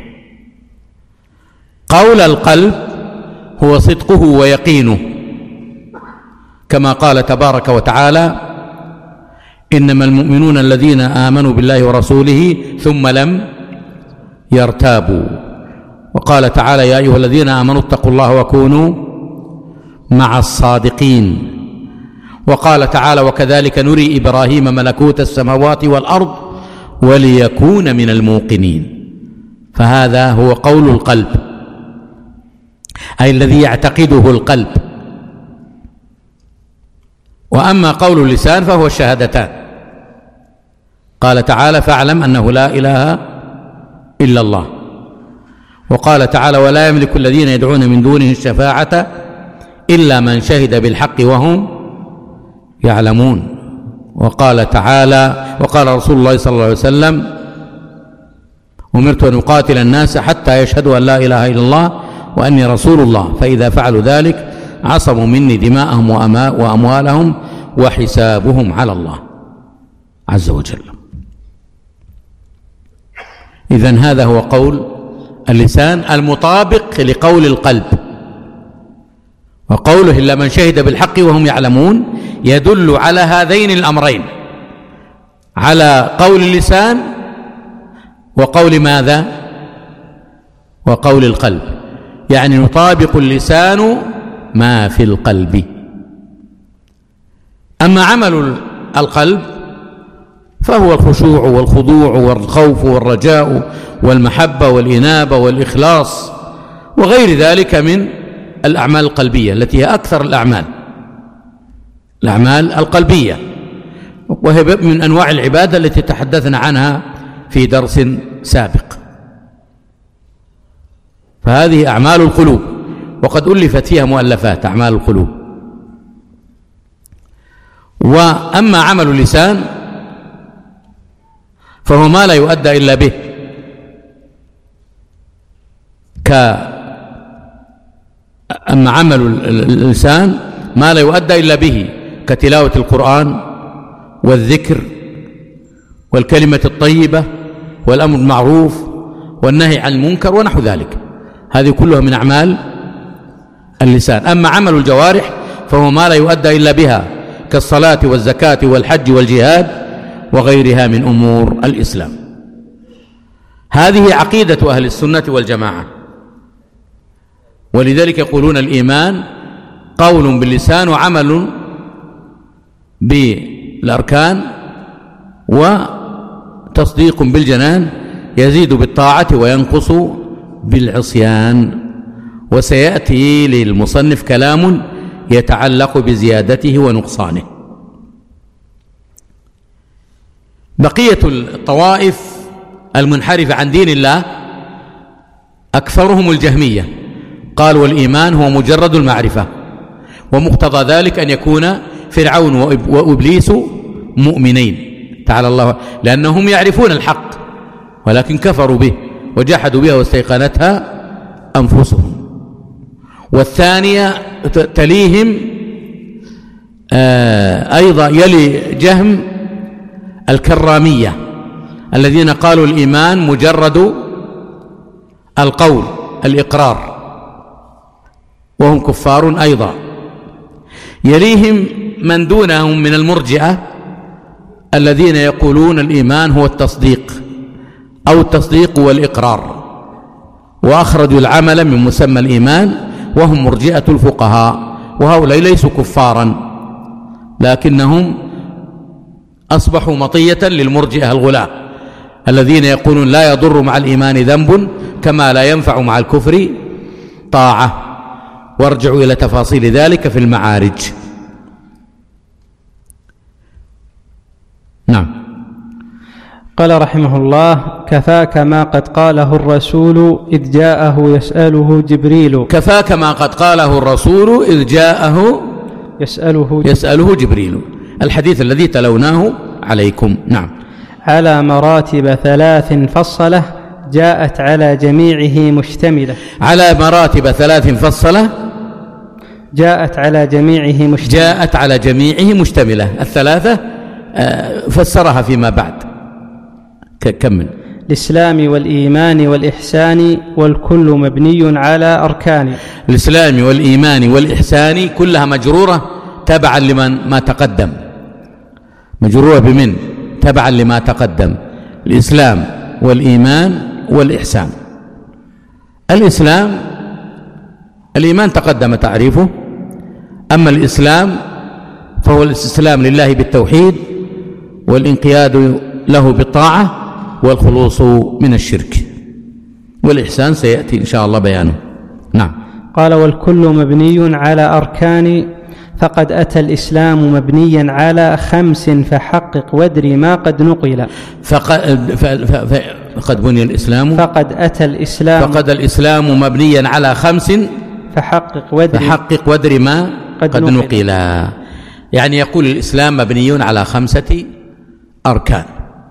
قول القلب هو صدقه ويقينه، كما قال تبارك وتعالى: إنما المؤمنون الذين آمنوا بالله ورسوله ثم لم يرتابوا. وقال تعالى: يا أيها الذين آمنوا اتقوا الله وكونوا مع الصادقين. وقال تعالى: وكذلك نري إبراهيم ملكوت السماوات والأرض وليكون من الموقنين. فهذا هو قول القلب، أي الذي يعتقده القلب. وأما قول اللسان فهو الشهادتان. قال تعالى: فاعلم أنه لا إله إلا الله. وقال تعالى: ولا يملك الذين يدعون من دونه الشفاعة إلا من شهد بالحق وهم يعلمون. وقال تعالى: وقال رسول الله صلى الله عليه وسلم: أمرت أن أقاتل الناس حتى يشهدوا أن لا إله إلا الله وأني رسول الله، فإذا فعلوا ذلك عصموا مني دماءهم وأموالهم وحسابهم على الله عز وجل. إذن هذا هو قول اللسان المطابق لقول القلب. وقوله إلا من شهد بالحق وهم يعلمون يدل على هذين الأمرين، على قول اللسان وقول ماذا؟ وقول القلب، يعني يطابق اللسان ما في القلب. أما عمل القلب فهو الخشوع والخضوع والخوف والرجاء والمحبة والإنابة والإخلاص وغير ذلك من الأعمال القلبية التي هي أكثر الأعمال، الأعمال القلبية، وهي من أنواع العبادة التي تحدثنا عنها في درس سابق. فهذه أعمال القلوب، وقد ألفت فيها مؤلفات أعمال القلوب. وأما عمل اللسان فهو ما لا يؤدى إلا به، ك أما عمل اللسان ما لا يؤدى إلا به كتلاوة القرآن والذكر والكلمة الطيبة والأمر بالمعروف والنهي عن المنكر ونحو ذلك، هذه كلها من أعمال اللسان. أما عمل الجوارح فهو ما لا يؤدى إلا بها كالصلاة والزكاة والحج والجهاد وغيرها من أمور الإسلام. هذه عقيدة أهل السنة والجماعة، ولذلك يقولون الإيمان قول باللسان وعمل بالأركان تصديق بالجنان يزيد بالطاعة وينقص بالعصيان. وسيأتي للمصنف كلام يتعلق بزيادته ونقصانه. بقية الطوائف المنحرفة عن دين الله أكثرهم الجهمية، قالوا والإيمان هو مجرد المعرفة، ومقتضى ذلك أن يكون فرعون وإبليس مؤمنين تعالى الله، لأنهم يعرفون الحق ولكن كفروا به وجحدوا بها واستيقنتها أنفسهم. والثانية تليهم أيضا يلي جهم الكرامية الذين قالوا الإيمان مجرد القول الإقرار، وهم كفار أيضا. يليهم من دونهم من المرجئة الذين يقولون الإيمان هو التصديق أو التصديق والإقرار، وأخرجوا العمل من مسمى الإيمان، وهم مرجئة الفقهاء. وهؤلاء ليسوا كفارا لكنهم أصبحوا مطية للمرجئة الغلاة الذين يقولون لا يضر مع الإيمان ذنب كما لا ينفع مع الكفر طاعة. وارجعوا إلى تفاصيل ذلك في المعارج. نعم. قال رحمه الله: كفاك ما قد قاله الرسول إذ جاءه يسأله جبريل. كفاك ما قد قاله الرسول إذ جاءه يسأله, يسأله جبريل، الحديث الذي تلوناه عليكم. نعم. على مراتب ثلاث فصلة جاءت على جميعه مشتملة. على مراتب ثلاث فصلة جاءت على جميعه مشتملة. جاءت على جميعه مشتملة. الثلاثة فسرها فيما بعد. كمل. الإسلام والإيمان والإحسان والكل مبني على أركان. الإسلام والإيمان والإحسان كلها مجرورة تبعا لمن ما تقدم، مجرورة بمن تبعا لما تقدم. الإسلام والإيمان والإحسان. الإسلام، الإيمان تقدم تعريفه، أما الإسلام فهو الاستسلام لله بالتوحيد والانقياد له بالطاعة والخلوص من الشرك. والإحسان سيأتي إن شاء الله بيانه. نعم. قال: والكل مبني على أركان، فقد أتى الإسلام مبنيا على خمس فحقق وادري ما قد نقل. فقد, فقد بني الإسلام فقد أتى الإسلام فقد الإسلام مبنيا على خمس فحقق وادري, فحقق وادري ما قد, قد نقل. يعني يقول الإسلام مبني على خمسة أركان.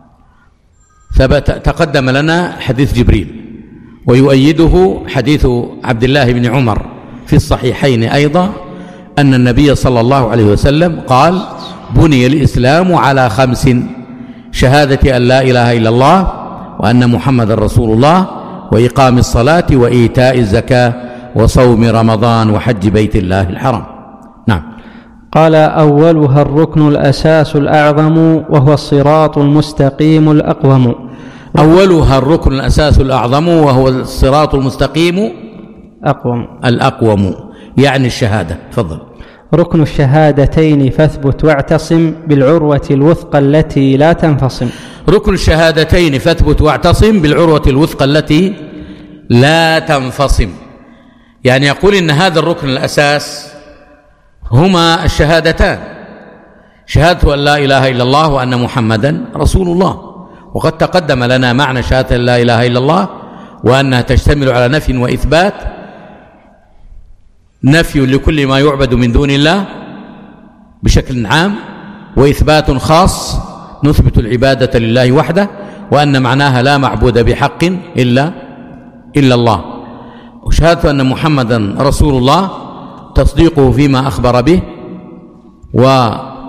ثبت تقدم لنا حديث جبريل، ويؤيده حديث عبد الله بن عمر في الصحيحين أيضا أن النبي صلى الله عليه وسلم قال: بني الإسلام على خمس: شهادة أن لا إله إلا الله وأن محمد رسول الله، وإقام الصلاة، وإيتاء الزكاة، وصوم رمضان، وحج بيت الله الحرام. نعم. قال: أولها الركن الأساس الأعظم وهو الصراط المستقيم الأقوم. أولها الركن الأساس الأعظم وهو الصراط المستقيم أقوم الأقوم، يعني الشهادة. تفضل. ركن الشهادتين فاثبت واعتصم بالعروة الوثقى التي لا تنفصم. ركن الشهادتين فاثبت واعتصم بالعروة الوثقى التي لا تنفصم، يعني يقول إن هذا الركن الأساس هما الشهادتان: شهادة أن لا إله إلا الله وأن محمدا رسول الله. وقد تقدم لنا معنى شهادة أن لا إله إلا الله وأنها تشتمل على نفي وإثبات: نفي لكل ما يعبد من دون الله بشكل عام، وإثبات خاص نثبت العبادة لله وحده، وأن معناها لا معبود بحق إلا إلا الله. وشهادة أن محمدا رسول الله تصديقه فيما أخبر به و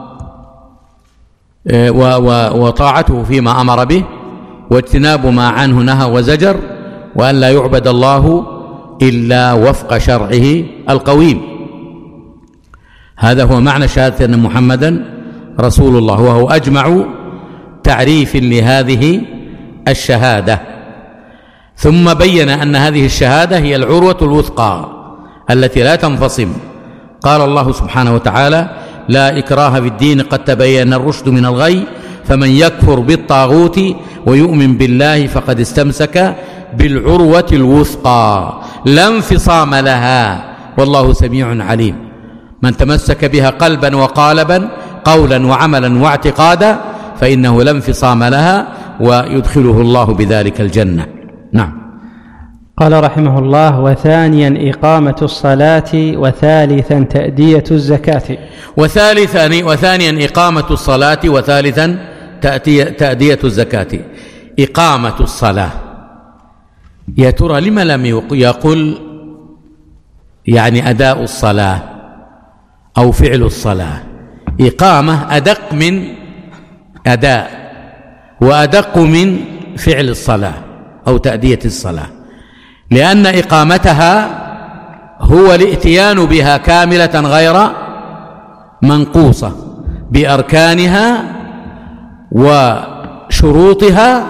وطاعته فيما أمر به، واجتناب ما عنه نهى وزجر، وأن لا يعبد الله إلا وفق شرعه القويم. هذا هو معنى شهادة أن محمدا رسول الله، وهو أجمع تعريف لهذه الشهادة. ثم بين أن هذه الشهادة هي العروة الوثقى التي لا تنفصم. قال الله سبحانه وتعالى: لا إكراه في الدين قد تبين الرشد من الغي فمن يكفر بالطاغوت ويؤمن بالله فقد استمسك بالعروة الوثقى لا انفصام لها والله سميع عليم. من تمسك بها قلبا وقالبا، قولا وعملا واعتقادا، فإنه لا انفصام لها ويدخله الله بذلك الجنة. نعم. قال رحمه الله: وثانيا إقامة الصلاة، وثالثا تأدية الزكاة. وثالثا وثانيا إقامة الصلاة، وثالثا تأدية الزكاة. إقامة الصلاة، يا ترى لما لم يقل يعني أداء الصلاة أو فعل الصلاة؟ إقامة أدق من أداء، وأدق من فعل الصلاة أو تأدية الصلاة، لأن إقامتها هو الاتيان بها كاملة غير منقوصة بأركانها وشروطها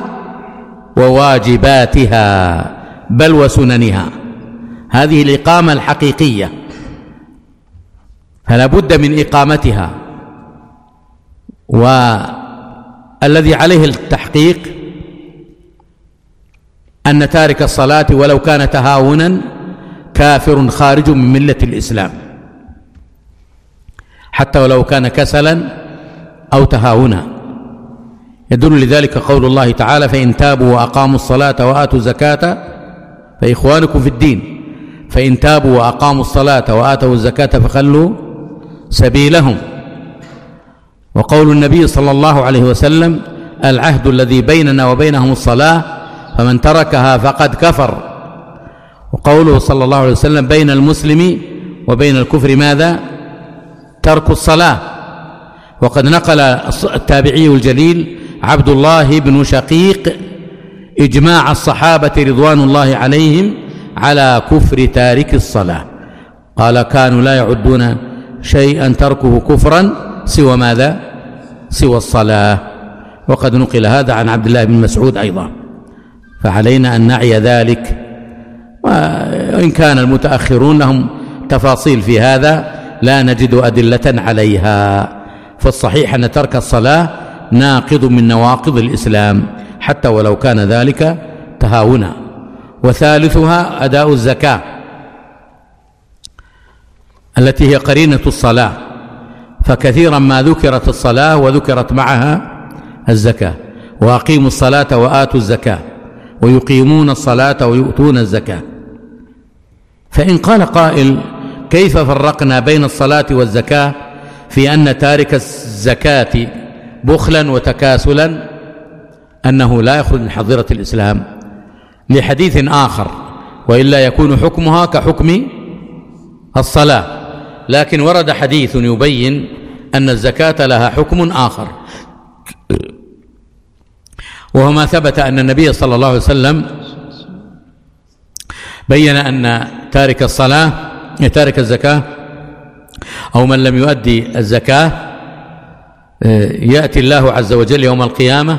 وواجباتها بل وسننها. هذه الإقامة الحقيقية، فلا بد من إقامتها. والذي عليه التحقيق أن تارك الصلاة ولو كان تهاونا كافر خارج من ملة الإسلام، حتى ولو كان كسلا أو تهاونا. يدل لذلك قول الله تعالى: فإن تابوا وأقاموا الصلاة وآتوا الزكاة فإخوانكم في الدين، فإن تابوا وأقاموا الصلاة وآتوا الزكاة فخلوا سبيلهم. وقول النبي صلى الله عليه وسلم: العهد الذي بيننا وبينهم الصلاة فمن تركها فقد كفر. وقوله صلى الله عليه وسلم: بين المسلم وبين الكفر ماذا؟ ترك الصلاة. وقد نقل التابعي الجليل عبد الله بن شقيق إجماع الصحابة رضوان الله عليهم على كفر تارك الصلاة، قال: كانوا لا يعدون شيئا تركه كفرا سوى ماذا؟ سوى الصلاة. وقد نقل هذا عن عبد الله بن مسعود أيضا، فعلينا أن نعي ذلك. وإن كان المتأخرون لهم تفاصيل في هذا لا نجد أدلة عليها، فالصحيح أن ترك الصلاة ناقض من نواقض الإسلام حتى ولو كان ذلك تهاونا. وثالثها أداء الزكاة التي هي قرينة الصلاة، فكثيرا ما ذكرت الصلاة وذكرت معها الزكاة. وأقيموا الصلاة وآتوا الزكاة، ويقيمون الصلاة ويؤتون الزكاة. فإن قال قائل: كيف فرقنا بين الصلاة والزكاة في أن تارك الزكاة بخلا وتكاسلا أنه لا يخرج من حظيرة الإسلام؟ لحديث آخر: وإلا يكون حكمها كحكم الصلاة. لكن ورد حديث يبين أن الزكاة لها حكم آخر، وهو ما ثبت أن النبي صلى الله عليه وسلم بين أن تارك الصلاة تارك الزكاة أو من لم يؤدي الزكاة يأتي الله عز وجل يوم القيامة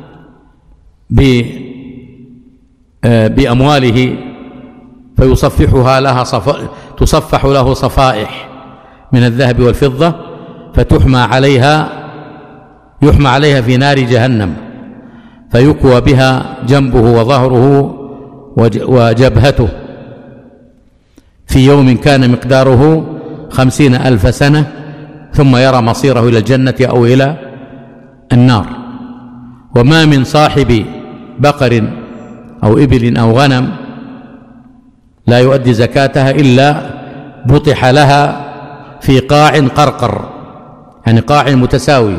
بأمواله فيصفحها لها صف... تصفح له صفائح من الذهب والفضة، فتحمى عليها يحمى عليها في نار جهنم، فيكوى بها جنبه وظهره وجبهته في يوم كان مقداره خمسين ألف سنة، ثم يرى مصيره إلى الجنة أو إلى النار. وما من صاحب بقر أو إبل أو غنم لا يؤدي زكاتها إلا بطح لها في قاع قرقر، يعني قاع متساوي،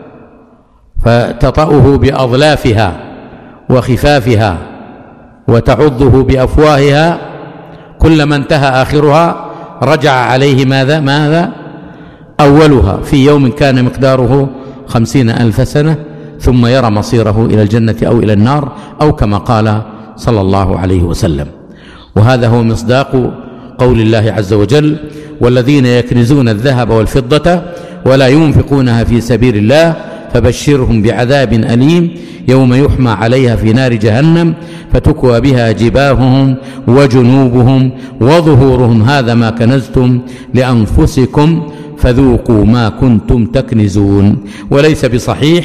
فتطأه بأظلافها وخفافها وتعضه بأفواهها، كلما انتهى آخرها رجع عليه ماذا ماذا أولها في يوم كان مقداره خمسين ألف سنة، ثم يرى مصيره إلى الجنة أو إلى النار، أو كما قال صلى الله عليه وسلم. وهذا هو مصداق قول الله عز وجل: والذين يكنزون الذهب والفضة ولا ينفقونها في سبيل الله فبشرهم بعذاب أليم يوم يحمى عليها في نار جهنم فتكوى بها جباههم وجنوبهم وظهورهم هذا ما كنزتم لأنفسكم فذوقوا ما كنتم تكنزون. وليس بصحيح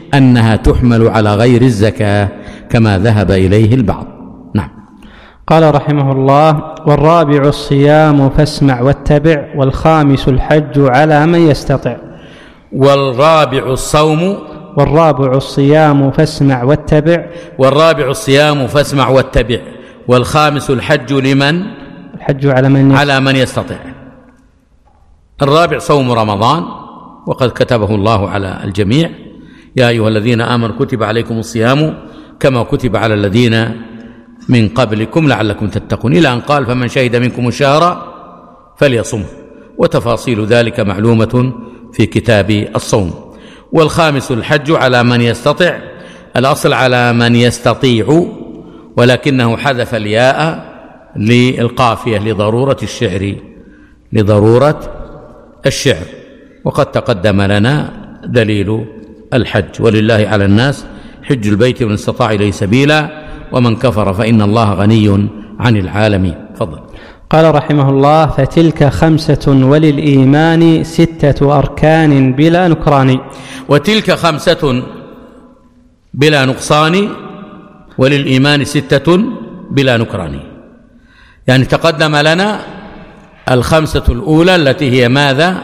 أنها تحمل على غير الزكاة كما ذهب إليه البعض. نعم. قال رحمه الله: والرابع الصيام فاسمع واتبع، والخامس الحج على من يستطع. والرابع الصوم والرابع الصيام فاسمع واتبع والرابع الصيام فاسمع واتبع والخامس الحج لمن الحج على من يستطع. على من يستطع. الرابع صوم رمضان، وقد كتبه الله على الجميع: يا أيها الذين آمنوا كتب عليكم الصيام كما كتب على الذين من قبلكم لعلكم تتقون، إلى أن قال: فمن شهد منكم الشهر فليصم، وتفاصيل ذلك معلومة في كتاب الصوم. والخامس الحج على من يستطع، الأصل على من يستطيع، ولكنه حذف الياء للقافية لضرورة الشعر لضرورة الشعر وقد تقدم لنا دليل الحج: ولله على الناس حج البيت من استطاع إليه سبيلا ومن كفر فإن الله غني عن العالمين. فضل. قال رحمه الله: فتلك خمسة وللإيمان ستة أركان بلا نكران. وتلك خمسة بلا نقصان وللإيمان ستة بلا نكران، يعني تقدم لنا الخمسة الأولى التي هي ماذا؟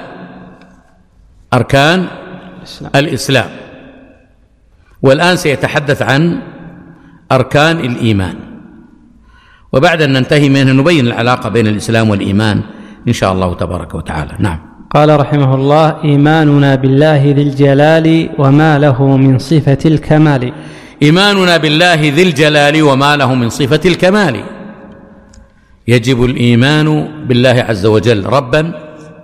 أركان الإسلام. والآن سيتحدث عن أركان الإيمان، وبعد أن ننتهي منه نبين العلاقة بين الإسلام والإيمان إن شاء الله تبارك وتعالى. نعم. قال رحمه الله: إيماننا بالله ذي الجلال وما له من صفة الكمال. إيماننا بالله ذي الجلال وما له من صفة الكمال. يجب الإيمان بالله عز وجل ربا،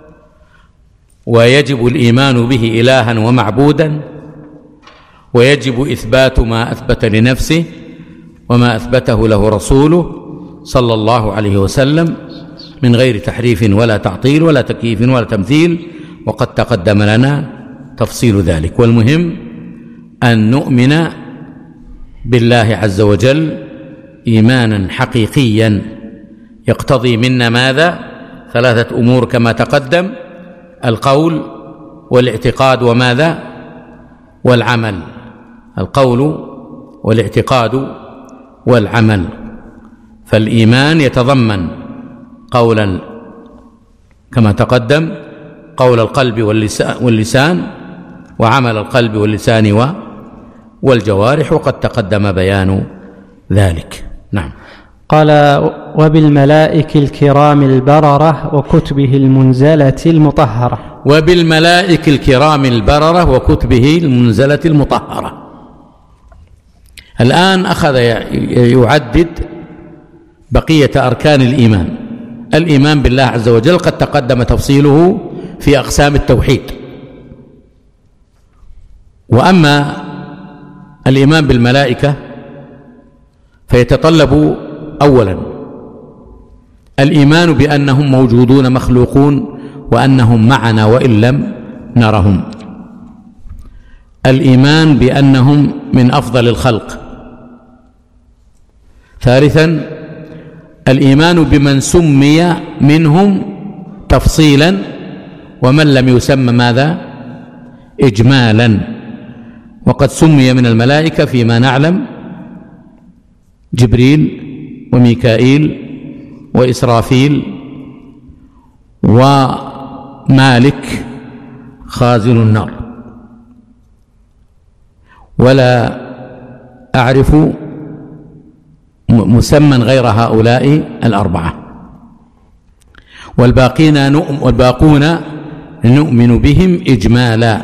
ويجب الإيمان به إلها ومعبودا، ويجب إثبات ما أثبت لنفسه وما أثبته له رسوله صلى الله عليه وسلم من غير تحريف ولا تعطيل ولا تكييف ولا تمثيل، وقد تقدم لنا تفصيل ذلك. والمهم أن نؤمن بالله عز وجل إيمانا حقيقيا يقتضي منا ماذا؟ ثلاثة أمور كما تقدم: القول والاعتقاد وماذا؟ والعمل. القول والاعتقاد والعمل. فالإيمان يتضمن قولا كما تقدم، قول القلب واللسان، وعمل القلب واللسان والجوارح، وقد تقدم بيان ذلك. نعم. قال: وبالملائكة الكرام البررة وكتبه المنزلة المطهرة. وبالملائكة الكرام البررة وكتبه المنزلة المطهرة. الآن أخذ يعدد بقية أركان الإيمان. الإيمان بالله عز وجل قد تقدم تفصيله في أقسام التوحيد. وأما الإيمان بالملائكة فيتطلب أولا الإيمان بأنهم موجودون مخلوقون وأنهم معنا وإن لم نرهم. الإيمان بأنهم من أفضل الخلق. ثالثا الإيمان بمن سمي منهم تفصيلا ومن لم يسمى ماذا؟ إجمالا. وقد سمي من الملائكة فيما نعلم جبريل وميكائيل وإسرافيل ومالك خازن النار، ولا أعرف مسمى غير هؤلاء الأربعة. والباقين والباقون نؤمن بهم إجمالا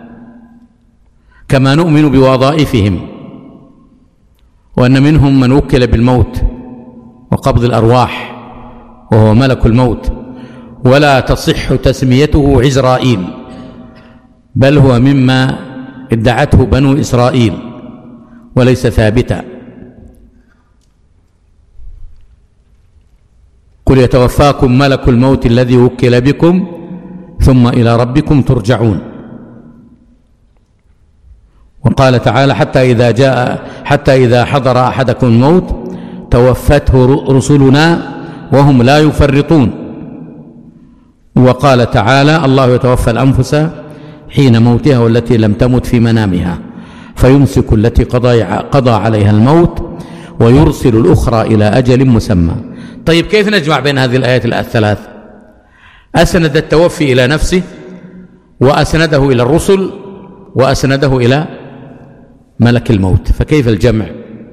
كما نؤمن بوظائفهم، وأن منهم من وكل بالموت وقبض الأرواح وهو ملك الموت، ولا تصح تسميته عزرائيل، بل هو مما ادعته بنو إسرائيل وليس ثابتا. قل يتوفاكم ملك الموت الذي وكل بكم ثم إلى ربكم ترجعون. وقال تعالى: حتى إذا جاء حتى إذا حضر أحدكم الموت توفته رسلنا وهم لا يفرطون. وقال تعالى: الله يتوفى الأنفس حين موتها والتي لم تمت في منامها. فيمسك التي قضى, قضى عليها الموت ويرسل الأخرى إلى أجل مسمى. طيب كيف نجمع بين هذه الآيات الثلاث؟ أسند التوفي إلى نفسه، وأسنده إلى الرسل، وأسنده إلى ملك الموت، فكيف الجمع؟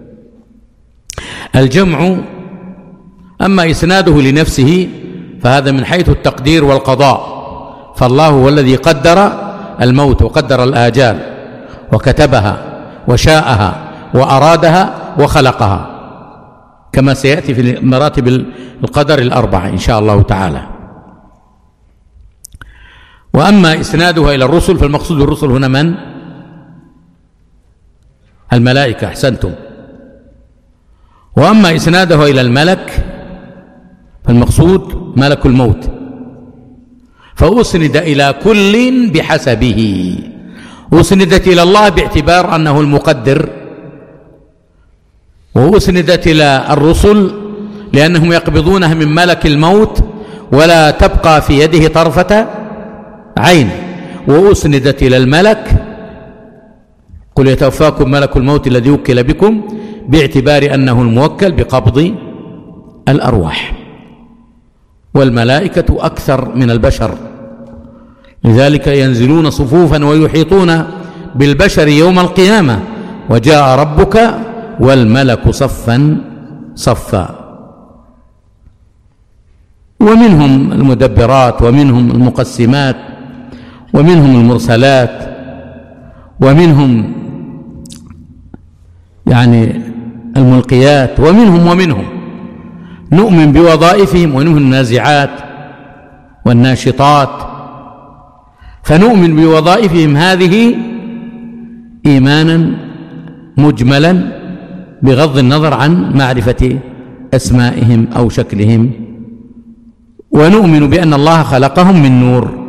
الجمع أما إسناده لنفسه فهذا من حيث التقدير والقضاء، فالله هو الذي قدر الموت وقدر الآجال وكتبها وشاءها وأرادها وخلقها، كما سيأتي في مراتب القدر الأربعة إن شاء الله تعالى. وأما إسنادها إلى الرسل فالمقصود بالرسل هنا من؟ الملائكة، أحسنتم. وأما إسنادها إلى الملك فالمقصود ملك الموت، فأسند إلى كل بحسبه. أسندت إلى الله باعتبار أنه المقدر، وأسندت إلى الرسل لأنهم يقبضونها من ملك الموت ولا تبقى في يده طرفة عين، وأسندت إلى الملك قل يتوفاكم ملك الموت الذي وكل بكم باعتبار أنه الموكل بقبض الأرواح، والملائكة أكثر من البشر، لذلك ينزلون صفوفا ويحيطون بالبشر يوم القيامة وجاء ربك والملك صفا صفا. ومنهم المدبرات، ومنهم المقسمات، ومنهم المرسلات، ومنهم يعني الملقيات، ومنهم ومنهم نؤمن بوظائفهم، ومنهم النازعات والناشطات، فنؤمن بوظائفهم هذه إيمانا مجملا بغض النظر عن معرفة أسمائهم أو شكلهم، ونؤمن بأن الله خلقهم من نور،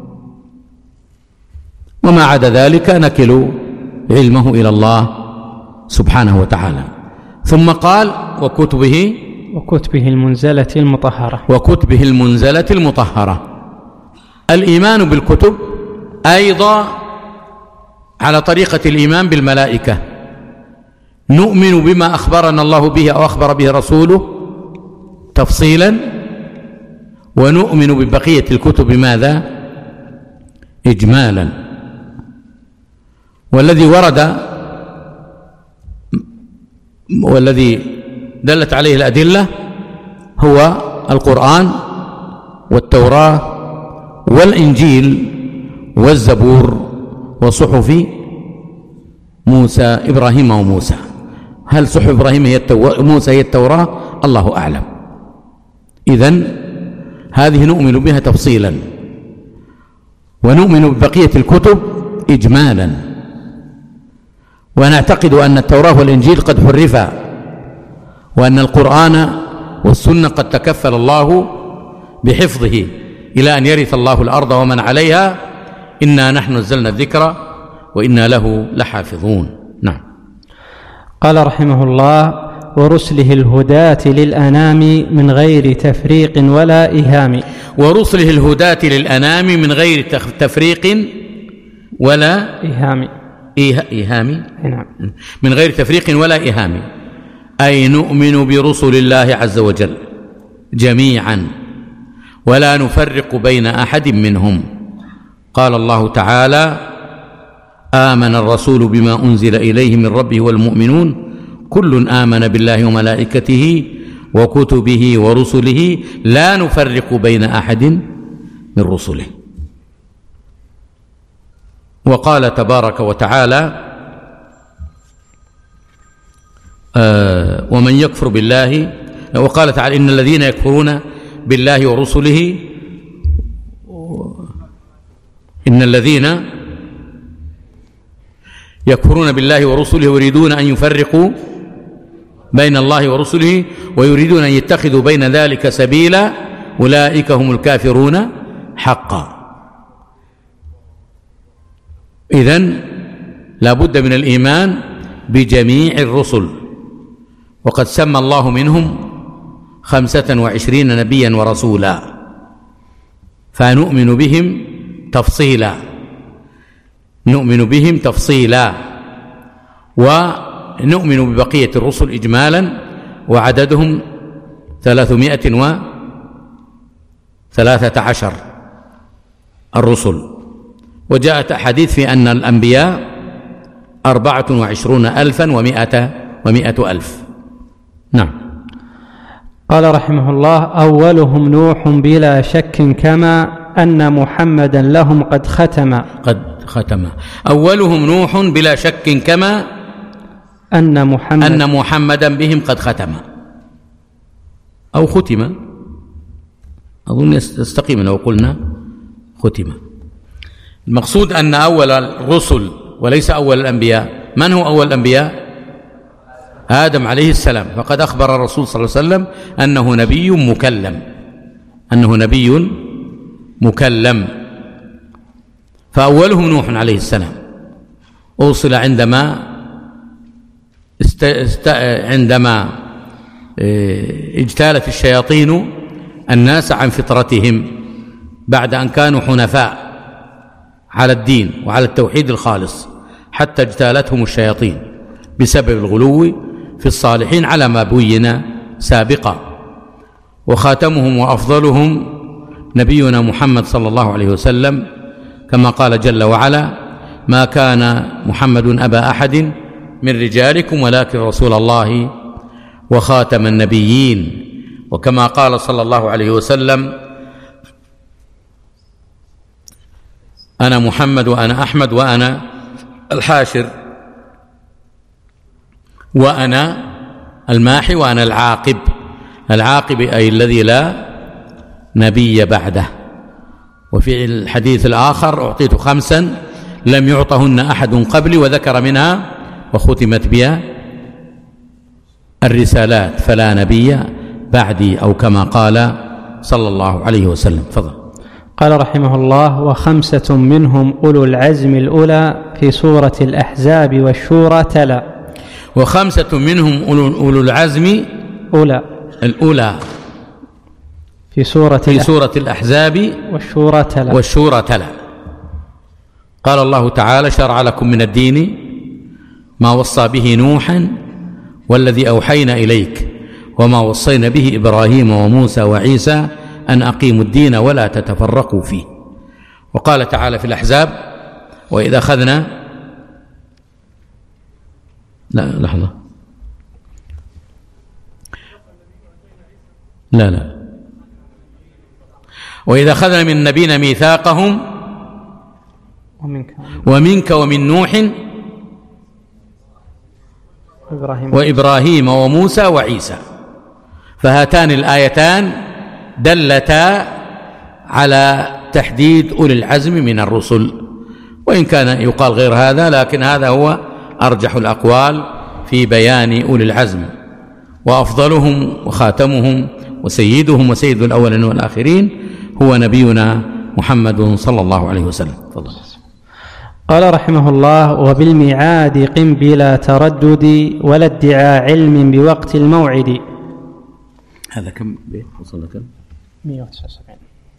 وما عدا ذلك نكل علمه إلى الله سبحانه وتعالى. ثم قال وكتبه وكتبه المنزلة المطهرة وكتبه المنزلة المطهرة. الإيمان بالكتب أيضا على طريقة الإيمان بالملائكة، نؤمن بما أخبرنا الله به أو أخبر به رسوله تفصيلا، ونؤمن ببقية الكتب ماذا؟ إجمالا. والذي ورد والذي دلت عليه الأدلة هو القرآن والتوراة والإنجيل والزبور وصحف موسى إبراهيم وموسى. هل صحف إبراهيم هي التو... موسى هي التوراة؟ الله أعلم. إذن هذه نؤمن بها تفصيلا، ونؤمن ببقية الكتب إجمالا، ونعتقد أن التوراة والإنجيل قد حرفا، وأن القرآن والسنة قد تكفل الله بحفظه إلى أن يرث الله الأرض ومن عليها، إنا نحن نزلنا الذكر وإنا له لحافظون. نعم. قال رحمه الله ورسله الهداة للأنام من غير تفريق ولا إيهام. ورسله الهداة للأنام من غير تفريق ولا إيهام. إيهام. نعم. من غير تفريق ولا إيهام، أي نؤمن برسل الله عز وجل جميعا ولا نفرق بين أحد منهم. قال الله تعالى آمن الرسول بما أنزل إليه من ربه والمؤمنون كل آمن بالله وملائكته وكتبه ورسله لا نفرق بين أحد من رسله. وقال تبارك وتعالى آه ومن يكفر بالله، وقال تعالى إن الذين يكفرون بالله ورسله إن الذين يكفرون بالله ورسله ويريدون أن يفرقوا بين الله ورسله ويريدون أن يتخذوا بين ذلك سبيلا أولئك هم الكافرون حقا. إذن لا بد من الإيمان بجميع الرسل، وقد سمى الله منهم خمسة وعشرين نبيا ورسولا، فنؤمن بهم تفصيلا، نؤمن بهم تفصيلا ونؤمن ببقية الرسل إجمالا وعددهم ثلاثمائة وثلاثة عشر الرسل. وجاءت أحاديث في أن الأنبياء أربعة وعشرون ألفا ومائة ومائة ألف. نعم. قال رحمه الله: أولهم نوح بلا شك، كما أن محمدا لهم قد ختم. قد ختم. أولهم نوح بلا شك، كما أن محمد أن محمدا بهم قد ختم أو ختم. أظن يستقيم لو قلنا ختم. المقصود أن أول الرسل وليس أول الأنبياء. من هو أول الأنبياء؟ آدم عليه السلام. فقد أخبر الرسول صلى الله عليه وسلم أنه نبي مكلم، أنه نبي مكلم. فأولهم نوح عليه السلام، أوصل عندما است... است... عندما اجتالت الشياطين الناس عن فطرتهم بعد أن كانوا حنفاء على الدين وعلى التوحيد الخالص، حتى اجتالتهم الشياطين بسبب الغلو في الصالحين على ما بين سابقا. وخاتمهم وأفضلهم نبينا محمد صلى الله عليه وسلم، كما قال جل وعلا: ما كان محمد أبا أحد من رجالكم ولكن رسول الله وخاتم النبيين. وكما قال صلى الله عليه وسلم: أنا محمد وأنا أحمد وأنا الحاشر وأنا الماحي وأنا العاقب. العاقب أي الذي لا نبي بعده. وفي الحديث الآخر: أعطيت خمسا لم يعطهن أحد قبلي، وذكر منها وختمت بها الرسالات، فلا نبي بعدي، أو كما قال صلى الله عليه وسلم. فضل. قال رحمه الله: وخمسة منهم أولو العزم الأولى في سورة الأحزاب والشورى تلا. وخمسة منهم أولو العزم أولى الأولى في سورة في سورة الأحزاب والشورى تلا والشورى تلا. قال الله تعالى: شرع لكم من الدين ما وصى به نوحا والذي أوحينا إليك وما وصينا به إبراهيم وموسى وعيسى أن أقيموا الدين ولا تتفرقوا فيه. وقال تعالى في الأحزاب: وإذا أخذنا لا لحظة لا لا وإذا أخذنا من نبينا ميثاقهم ومنك, ومنك ومن نوح وإبراهيم, وإبراهيم وموسى وعيسى. فهاتان الآيتان دلتا على تحديد أولي العزم من الرسل، وإن كان يقال غير هذا، لكن هذا هو أرجح الأقوال في بيان أولي العزم. وأفضلهم وخاتمهم وسيدهم وسيد الأولين والآخرين هو نبينا محمد صلى الله عليه وسلم. فضل. قال رحمه الله: وبالميعاد قم بلا تردد ولا ادعاء علم بوقت الموعد. هذا كم بيت وصل كم؟ مئة وتسعة وسبعين.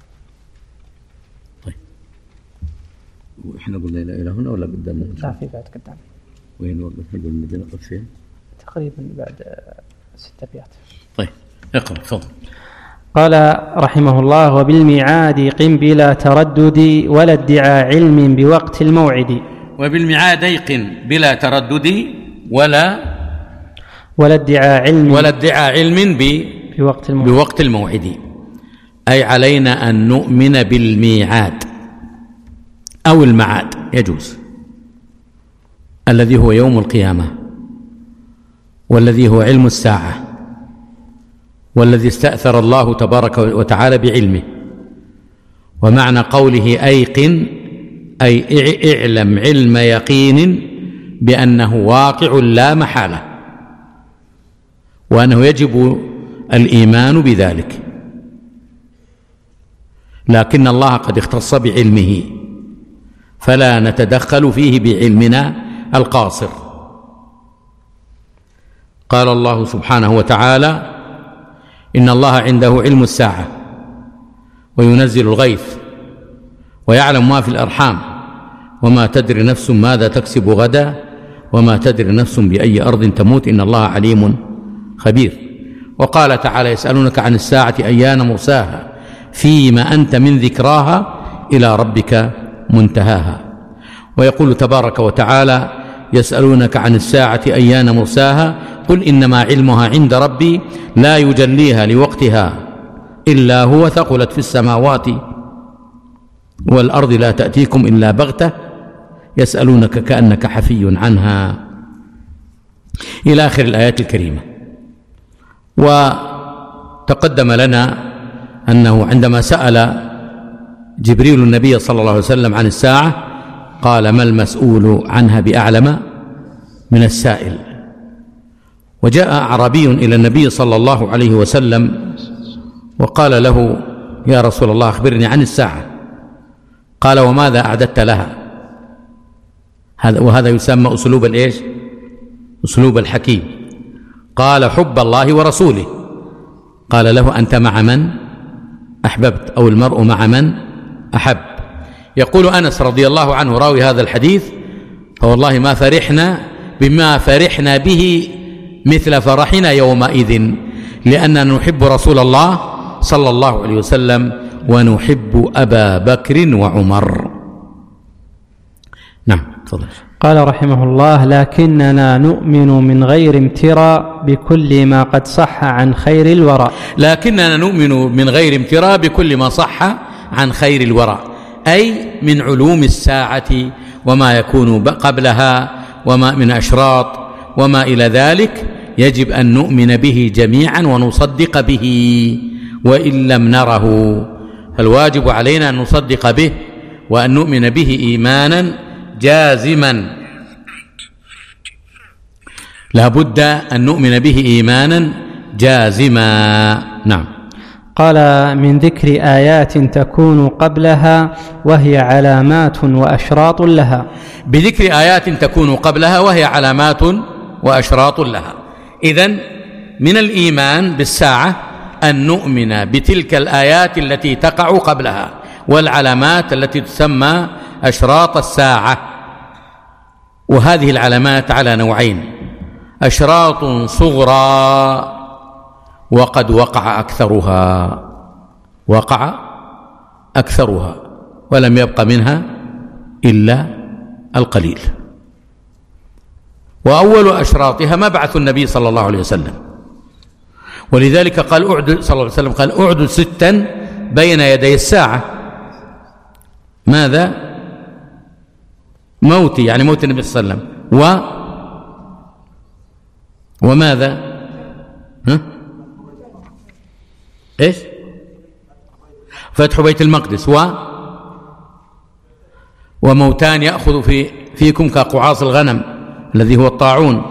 طيب، وإحنا قلنا إلى هنا ولا قدامنا؟ لا، في بعد قدام. وين وقفنا؟ قلنا المدينة قف فين؟ تقريبا بعد ست أبيات. طيب، اقرأ تفضل. قال رحمه الله: وبالميعاد قم بلا تردد ولا ادعاء علم بوقت الموعد. وبالميعاد قم بلا تردد ولا ولا ادعاء علم ولا ادعاء علم ب بوقت الموعد. بوقت الموعد، أي علينا أن نؤمن بالميعاد أو المعاد، يجوز، الذي هو يوم القيامة، والذي هو علم الساعة، والذي استأثر الله تبارك وتعالى بعلمه. ومعنى قوله أيقن أي اعلم علم يقين بأنه واقع لا محالة، وأنه يجب الإيمان بذلك، لكن الله قد اختص بعلمه فلا نتدخل فيه بعلمنا القاصر. قال الله سبحانه وتعالى: إن الله عنده علم الساعة وينزل الغيث ويعلم ما في الأرحام وما تدري نفس ماذا تكسب غدا وما تدري نفس بأي أرض تموت إن الله عليم خبير. وقال تعالى يسألونك عن الساعة أيان مرساها فيما أنت من ذكراها إلى ربك منتهاها. ويقول تبارك وتعالى يسألونك عن الساعة أيان مرساها قل إنما علمها عند ربي لا يجليها لوقتها إلا هو ثقلت في السماوات والأرض لا تأتيكم إلا بغتة يسألونك كأنك حفي عنها إلى آخر الآيات الكريمة. وتقدم لنا أنه عندما سأل جبريل النبي صلى الله عليه وسلم عن الساعة قال ما المسؤول عنها بأعلم من السائل. وجاء أعرابي إلى النبي صلى الله عليه وسلم وقال له يا رسول الله أخبرني عن الساعة. قال وماذا أعددت لها؟ هذا وهذا يسمى أسلوب الإيش؟ أسلوب الحكيم. قال حب الله ورسوله. قال له أنت مع من أحببت أو المرء مع من أحب. يقول أنس رضي الله عنه راوي هذا الحديث فوالله ما فرحنا بما فرحنا به مثل فرحنا يومئذ لأننا نحب رسول الله صلى الله عليه وسلم ونحب أبا بكر وعمر. نعم تفضل. قال رحمه الله لكننا نؤمن من غير امتراء بكل ما قد صح عن خير الورى. لكننا نؤمن من غير امتراء بكل ما صح عن خير الورى أي من علوم الساعة وما يكون قبلها وما من أشراط وما إلى ذلك يجب أن نؤمن به جميعا ونصدق به وإن لم نره فالواجب علينا أن نصدق به وأن نؤمن به إيمانا جازما. لا بد أن نؤمن به إيمانا جازما. نعم. قال من ذكر آيات تكون قبلها وهي علامات وأشراط لها. بذكر آيات تكون قبلها وهي علامات وأشراط لها. إذن من الإيمان بالساعة أن نؤمن بتلك الآيات التي تقع قبلها والعلامات التي تسمى أشراط الساعة. وهذه العلامات على نوعين أشراط صغرى وقد وقع أكثرها وقع أكثرها ولم يبق منها إلا القليل. وأول أشراطها مبعث النبي صلى الله عليه وسلم ولذلك قال أعد صلى الله عليه وسلم قال أعد ستا بين يدي الساعة. ماذا؟ موتي يعني موت النبي صلى الله عليه وسلم و وماذا؟ ها؟ إيش؟ فتح بيت المقدس و وموتان يأخذ في فيكم كقعاص الغنم الذي هو الطاعون.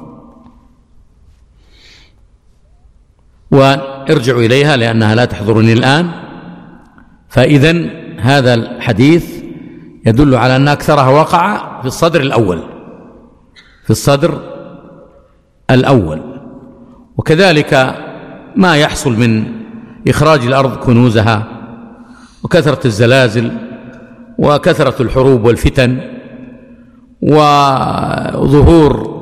وارجعوا إليها لأنها لا تحضرني الآن. فإذن هذا الحديث يدل على أن أكثرها وقع في الصدر الأول في الصدر الأول. وكذلك ما يحصل من إخراج الأرض كنوزها وكثرة الزلازل وكثرة الحروب والفتن وظهور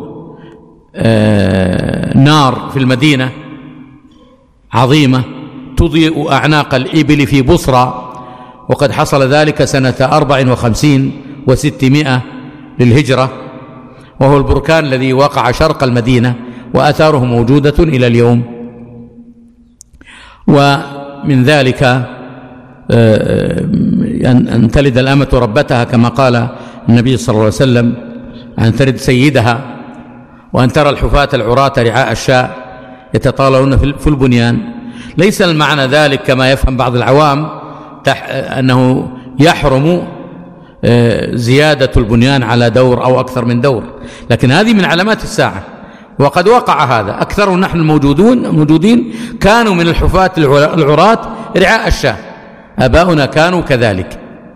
نار في المدينة عظيمة تضيء أعناق الإبل في بصرى وقد حصل ذلك سنة أربع وخمسين وستمائة للهجرة وهو البركان الذي وقع شرق المدينة وآثاره موجودة إلى اليوم. ومن ذلك أن تلد الأمة ربتها كما قال النبي صلى الله عليه وسلم أن تلد سيدها وأن ترى الحفاة العراة رعاء الشاة يتطاولون في البنيان. ليس المعنى ذلك كما يفهم بعض العوام أنه يحرم زيادة البنيان على دور أو أكثر من دور، لكن هذه من علامات الساعة وقد وقع هذا. أكثر نحن الموجودون موجودين كانوا من الحفاة العراة رعاء الشاة، آباؤنا كانوا كذلك.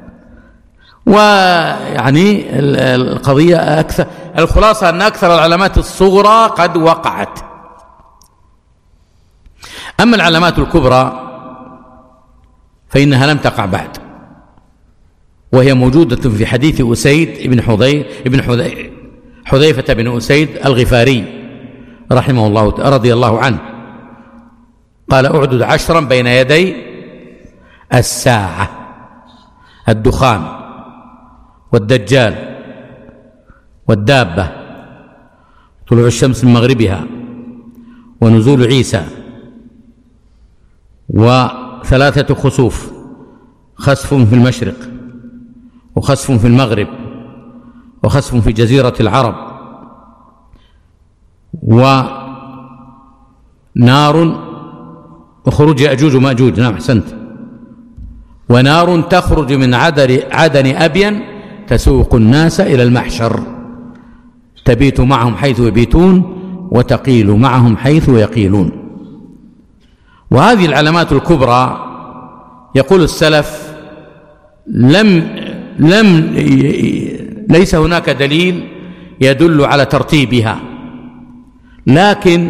ويعني القضية أكثر، الخلاصة أن أكثر العلامات الصغرى قد وقعت. أما العلامات الكبرى فإنها لم تقع بعد، وهي موجودة في حديث أسيد بن حضير بن حذيفة بن أسيد الغفاري رحمه الله رضي الله عنه قال: أعدد عشرا بين يدي الساعة: الدخان، والدجال، والدابة، طلوع الشمس من مغربها، ونزول عيسى، وثلاثة خسوف: خسف في المشرق، وخسف في المغرب، وخسف في جزيرة العرب، ونار وخروج يأجوج ومأجوج. نعم أحسنت. ونار تخرج من عدن أبين تسوق الناس إلى المحشر، تبيت معهم حيث يبيتون وتقيل معهم حيث يقيلون. وهذه العلامات الكبرى يقول السلف لم لم ليس هناك دليل يدل على ترتيبها، لكن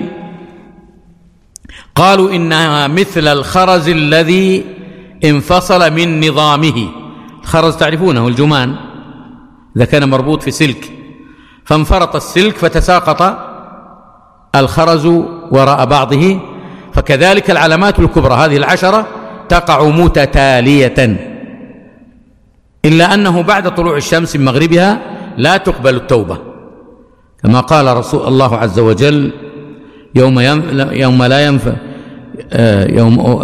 قالوا إنها مثل الخرز الذي انفصل من نظامه. الخرز تعرفونه، الجمان، إذا كان مربوط في سلك فانفرط السلك فتساقط الخرز وراء بعضه، فكذلك العلامات الكبرى هذه العشرة تقع متتالية، إلا أنه بعد طلوع الشمس من مغربها لا تقبل التوبة، كما قال رسول الله عز وجل: يوم يوم لا ينفع يوم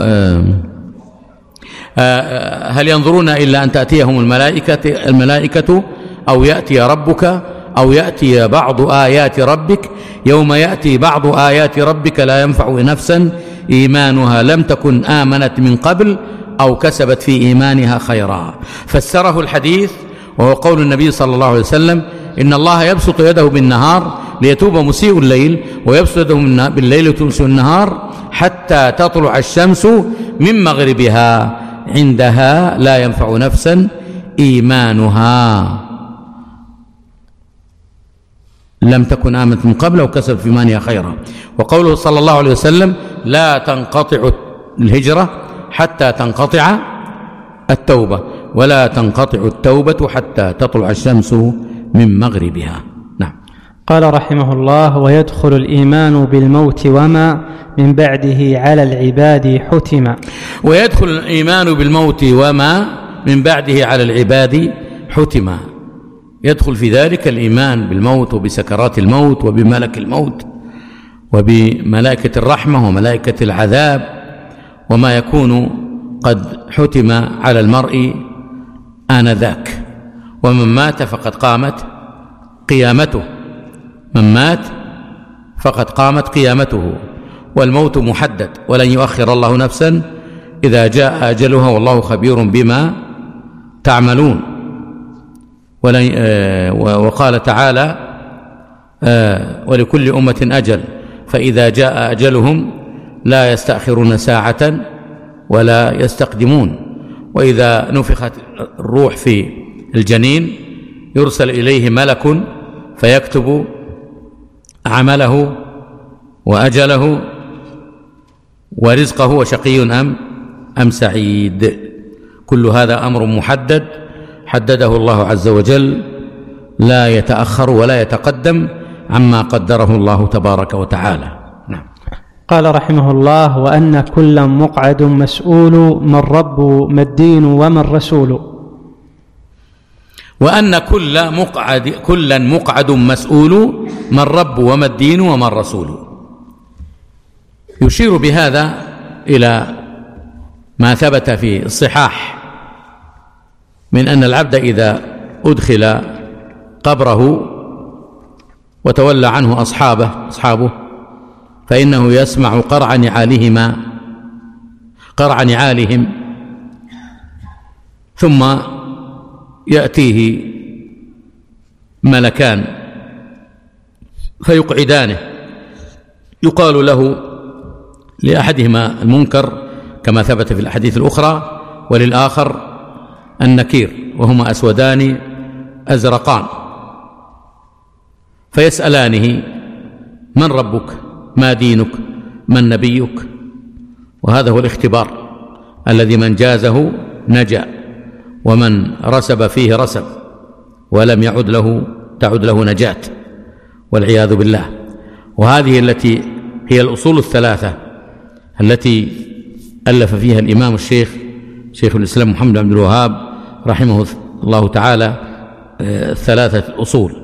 هل ينظرون إلا أن تأتيهم الملائكة الملائكة أو يأتي ربك أو يأتي بعض آيات ربك يوم يأتي بعض آيات ربك لا ينفع نفسا إيمانها لم تكن آمنت من قبل أو كسبت في إيمانها خيرا. فسره الحديث وهو قول النبي صلى الله عليه وسلم: إن الله يبسط يده بالنهار ليتوب مسيء الليل، ويبسط يده بالليل ليتوب النهار، حتى تطلع الشمس من مغربها، عندها لا ينفع نفسا إيمانها لم تكن آمنت من قبل أو كسبت في إيمانها خيرا. وقوله صلى الله عليه وسلم: لا تنقطع الهجرة حتى تنقطع التوبة، ولا تنقطع التوبة حتى تطلع الشمس من مغربها. نعم. قال رحمه الله: ويدخل الإيمان بالموت وما من بعده على العباد حتما. ويدخل الإيمان بالموت وما من بعده على العباد حتما، يدخل في ذلك الإيمان بالموت وبسكرات الموت وبملك الموت وبملائكة الرحمة وملائكة العذاب وما يكون قد حتم على المرء آنذاك. ومن مات فقد قامت قيامته، من مات فقد قامت قيامته، والموت محدد ولن يؤخر الله نفسا إذا جاء أجلها، والله خبير بما تعملون. وقال تعالى: ولكل أمة أجل فإذا جاء أجلهم لا يستأخرون ساعة ولا يستقدمون. وإذا نفخت الروح في الجنين يرسل إليه ملك فيكتب عمله وأجله ورزقه وشقي أم أم سعيد. كل هذا أمر محدد حدده الله عز وجل، لا يتأخر ولا يتقدم عما قدره الله تبارك وتعالى. نعم. قال رحمه الله: وأن كلا مقعد مسؤول، من رب ما الدين وما الرسول. وأن كل مقعد كلا مقعد مسؤول، من رب وما الدين وما الرسول. يشير بهذا إلى ما ثبت في الصحاح من أن العبد إذا أدخل قبره وتولى عنه أصحابه أصحابه فإنه يسمع قرع نعالهما قرع نعالهم، ثم يأتيه ملكان فيقعدانه، يقال له لأحدهما المنكر كما ثبت في الأحاديث الأخرى، وللآخر النكير، وهما أسودان أزرقان، فيسألانه: من ربك؟ ما دينك؟ من نبيك؟ وهذا هو الاختبار الذي من جازه نجا، ومن رسب فيه رسب ولم يعد له تعد له نجاة. والعياذ بالله. وهذه التي هي الأصول الثلاثة التي ألف فيها الإمام الشيخ شيخ الإسلام محمد بن عبد الوهاب رحمه الله تعالى ثلاثة أصول.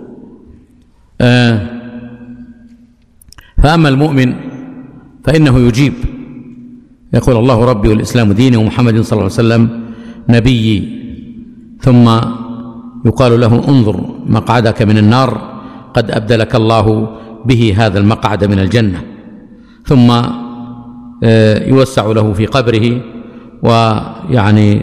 فأما المؤمن فإنه يجيب، يقول الله ربي والإسلام ديني ومحمد صلى الله عليه وسلم نبيي، ثم يقال له انظر مقعدك من النار قد أبدلك الله به هذا المقعد من الجنة، ثم يوسع له في قبره، ويعني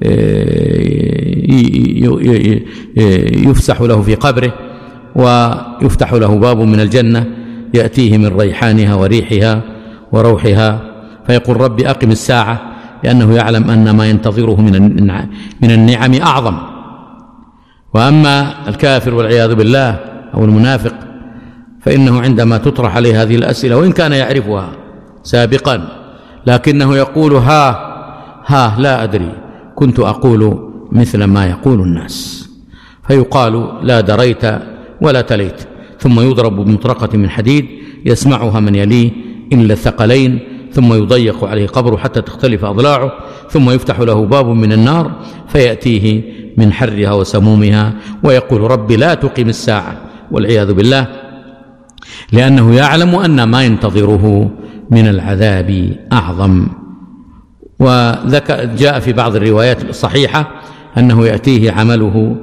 يفسح له في قبره ويفتح له باب من الجنة يأتيه من ريحانها وريحها وروحها، فيقول ربي أقم الساعة، لأنه يعلم أن ما ينتظره من النعم أعظم. وأما الكافر والعياذ بالله أو المنافق فإنه عندما تطرح عليه هذه الأسئلة وإن كان يعرفها سابقا لكنه يقول ها ها لا أدري، كنت أقول مثل ما يقول الناس، فيقال لا دريت ولا تليت، ثم يضرب بمطرقة من حديد يسمعها من يليه إلا الثقلين، ثم يضيق عليه قبره حتى تختلف أضلاعه، ثم يفتح له باب من النار فيأتيه من حرها وسمومها، ويقول رب لا تقم الساعة والعياذ بالله، لأنه يعلم أن ما ينتظره من العذاب أعظم. وجاء في بعض الروايات الصحيحة أنه يأتيه عمله،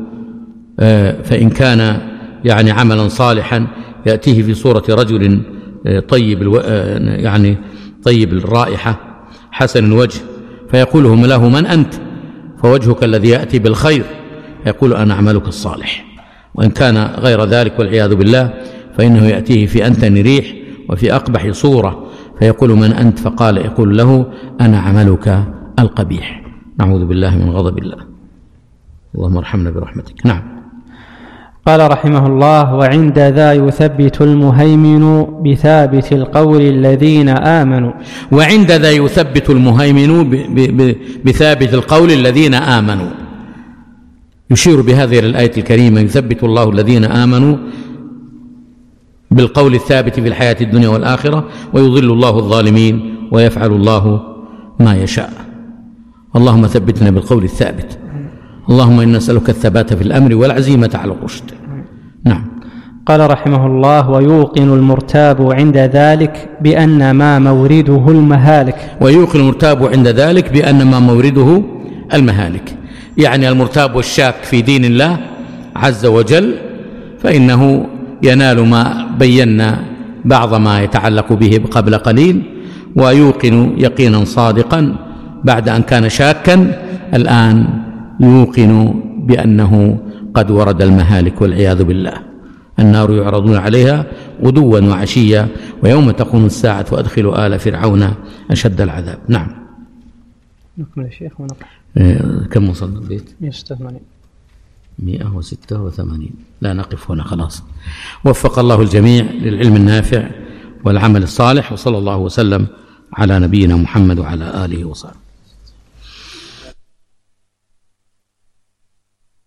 فإن كان يعني عملا صالحا يأتيه في صورة رجل طيب الو... يعني طيب الرائحة حسن الوجه، فيقولهم له من أنت؟ فوجهك الذي يأتي بالخير، يقول أنا عملك الصالح. وإن كان غير ذلك والعياذ بالله فإنه يأتيه في أنتن ريح وفي أقبح صورة، فيقول من أنت؟ فقال يقول له أنا عملك القبيح. نعوذ بالله من غضب الله، اللهم ارحمنا برحمتك. نعم. قال رحمه الله وعند ذا يثبت المهيمن بثابت القول الذين آمنوا. وعند ذا يثبت المهيمن بثابت القول الذين آمنوا، يشير بهذه الآية الكريمة يثبت الله الذين آمنوا بالقول الثابت في الحياة الدنيا والآخرة، ويضل الله الظالمين ويفعل الله ما يشاء. اللهم ثبتنا بالقول الثابت، اللهم إنا نسألك الثبات في الأمر والعزيمة على الرشد. نعم. قال رحمه الله ويوقن المرتاب عند ذلك بأن ما مورده المهالك. ويوقن المرتاب عند ذلك بأن ما مورده المهالك، يعني المرتاب والشاك في دين الله عز وجل فإنه ينال ما بينا بعض ما يتعلق به قبل قليل، ويوقن يقينا صادقا بعد أن كان شاكا، الآن يوقن بأنه قد ورد المهالك والعياذ بالله. النار يعرضون عليها غدوا وعشيا ويوم تقوم الساعة وأدخلوا آل فرعون أشد العذاب. نعم. نكمل يا شيخ ونقف. كم وصلنا البيت؟ مئة وستة وثمانين. مئة وستة وثمانين. لا نقف هنا خلاص. وفق الله الجميع للعلم النافع والعمل الصالح، وصلى الله وسلم على نبينا محمد وعلى آله وصحبه.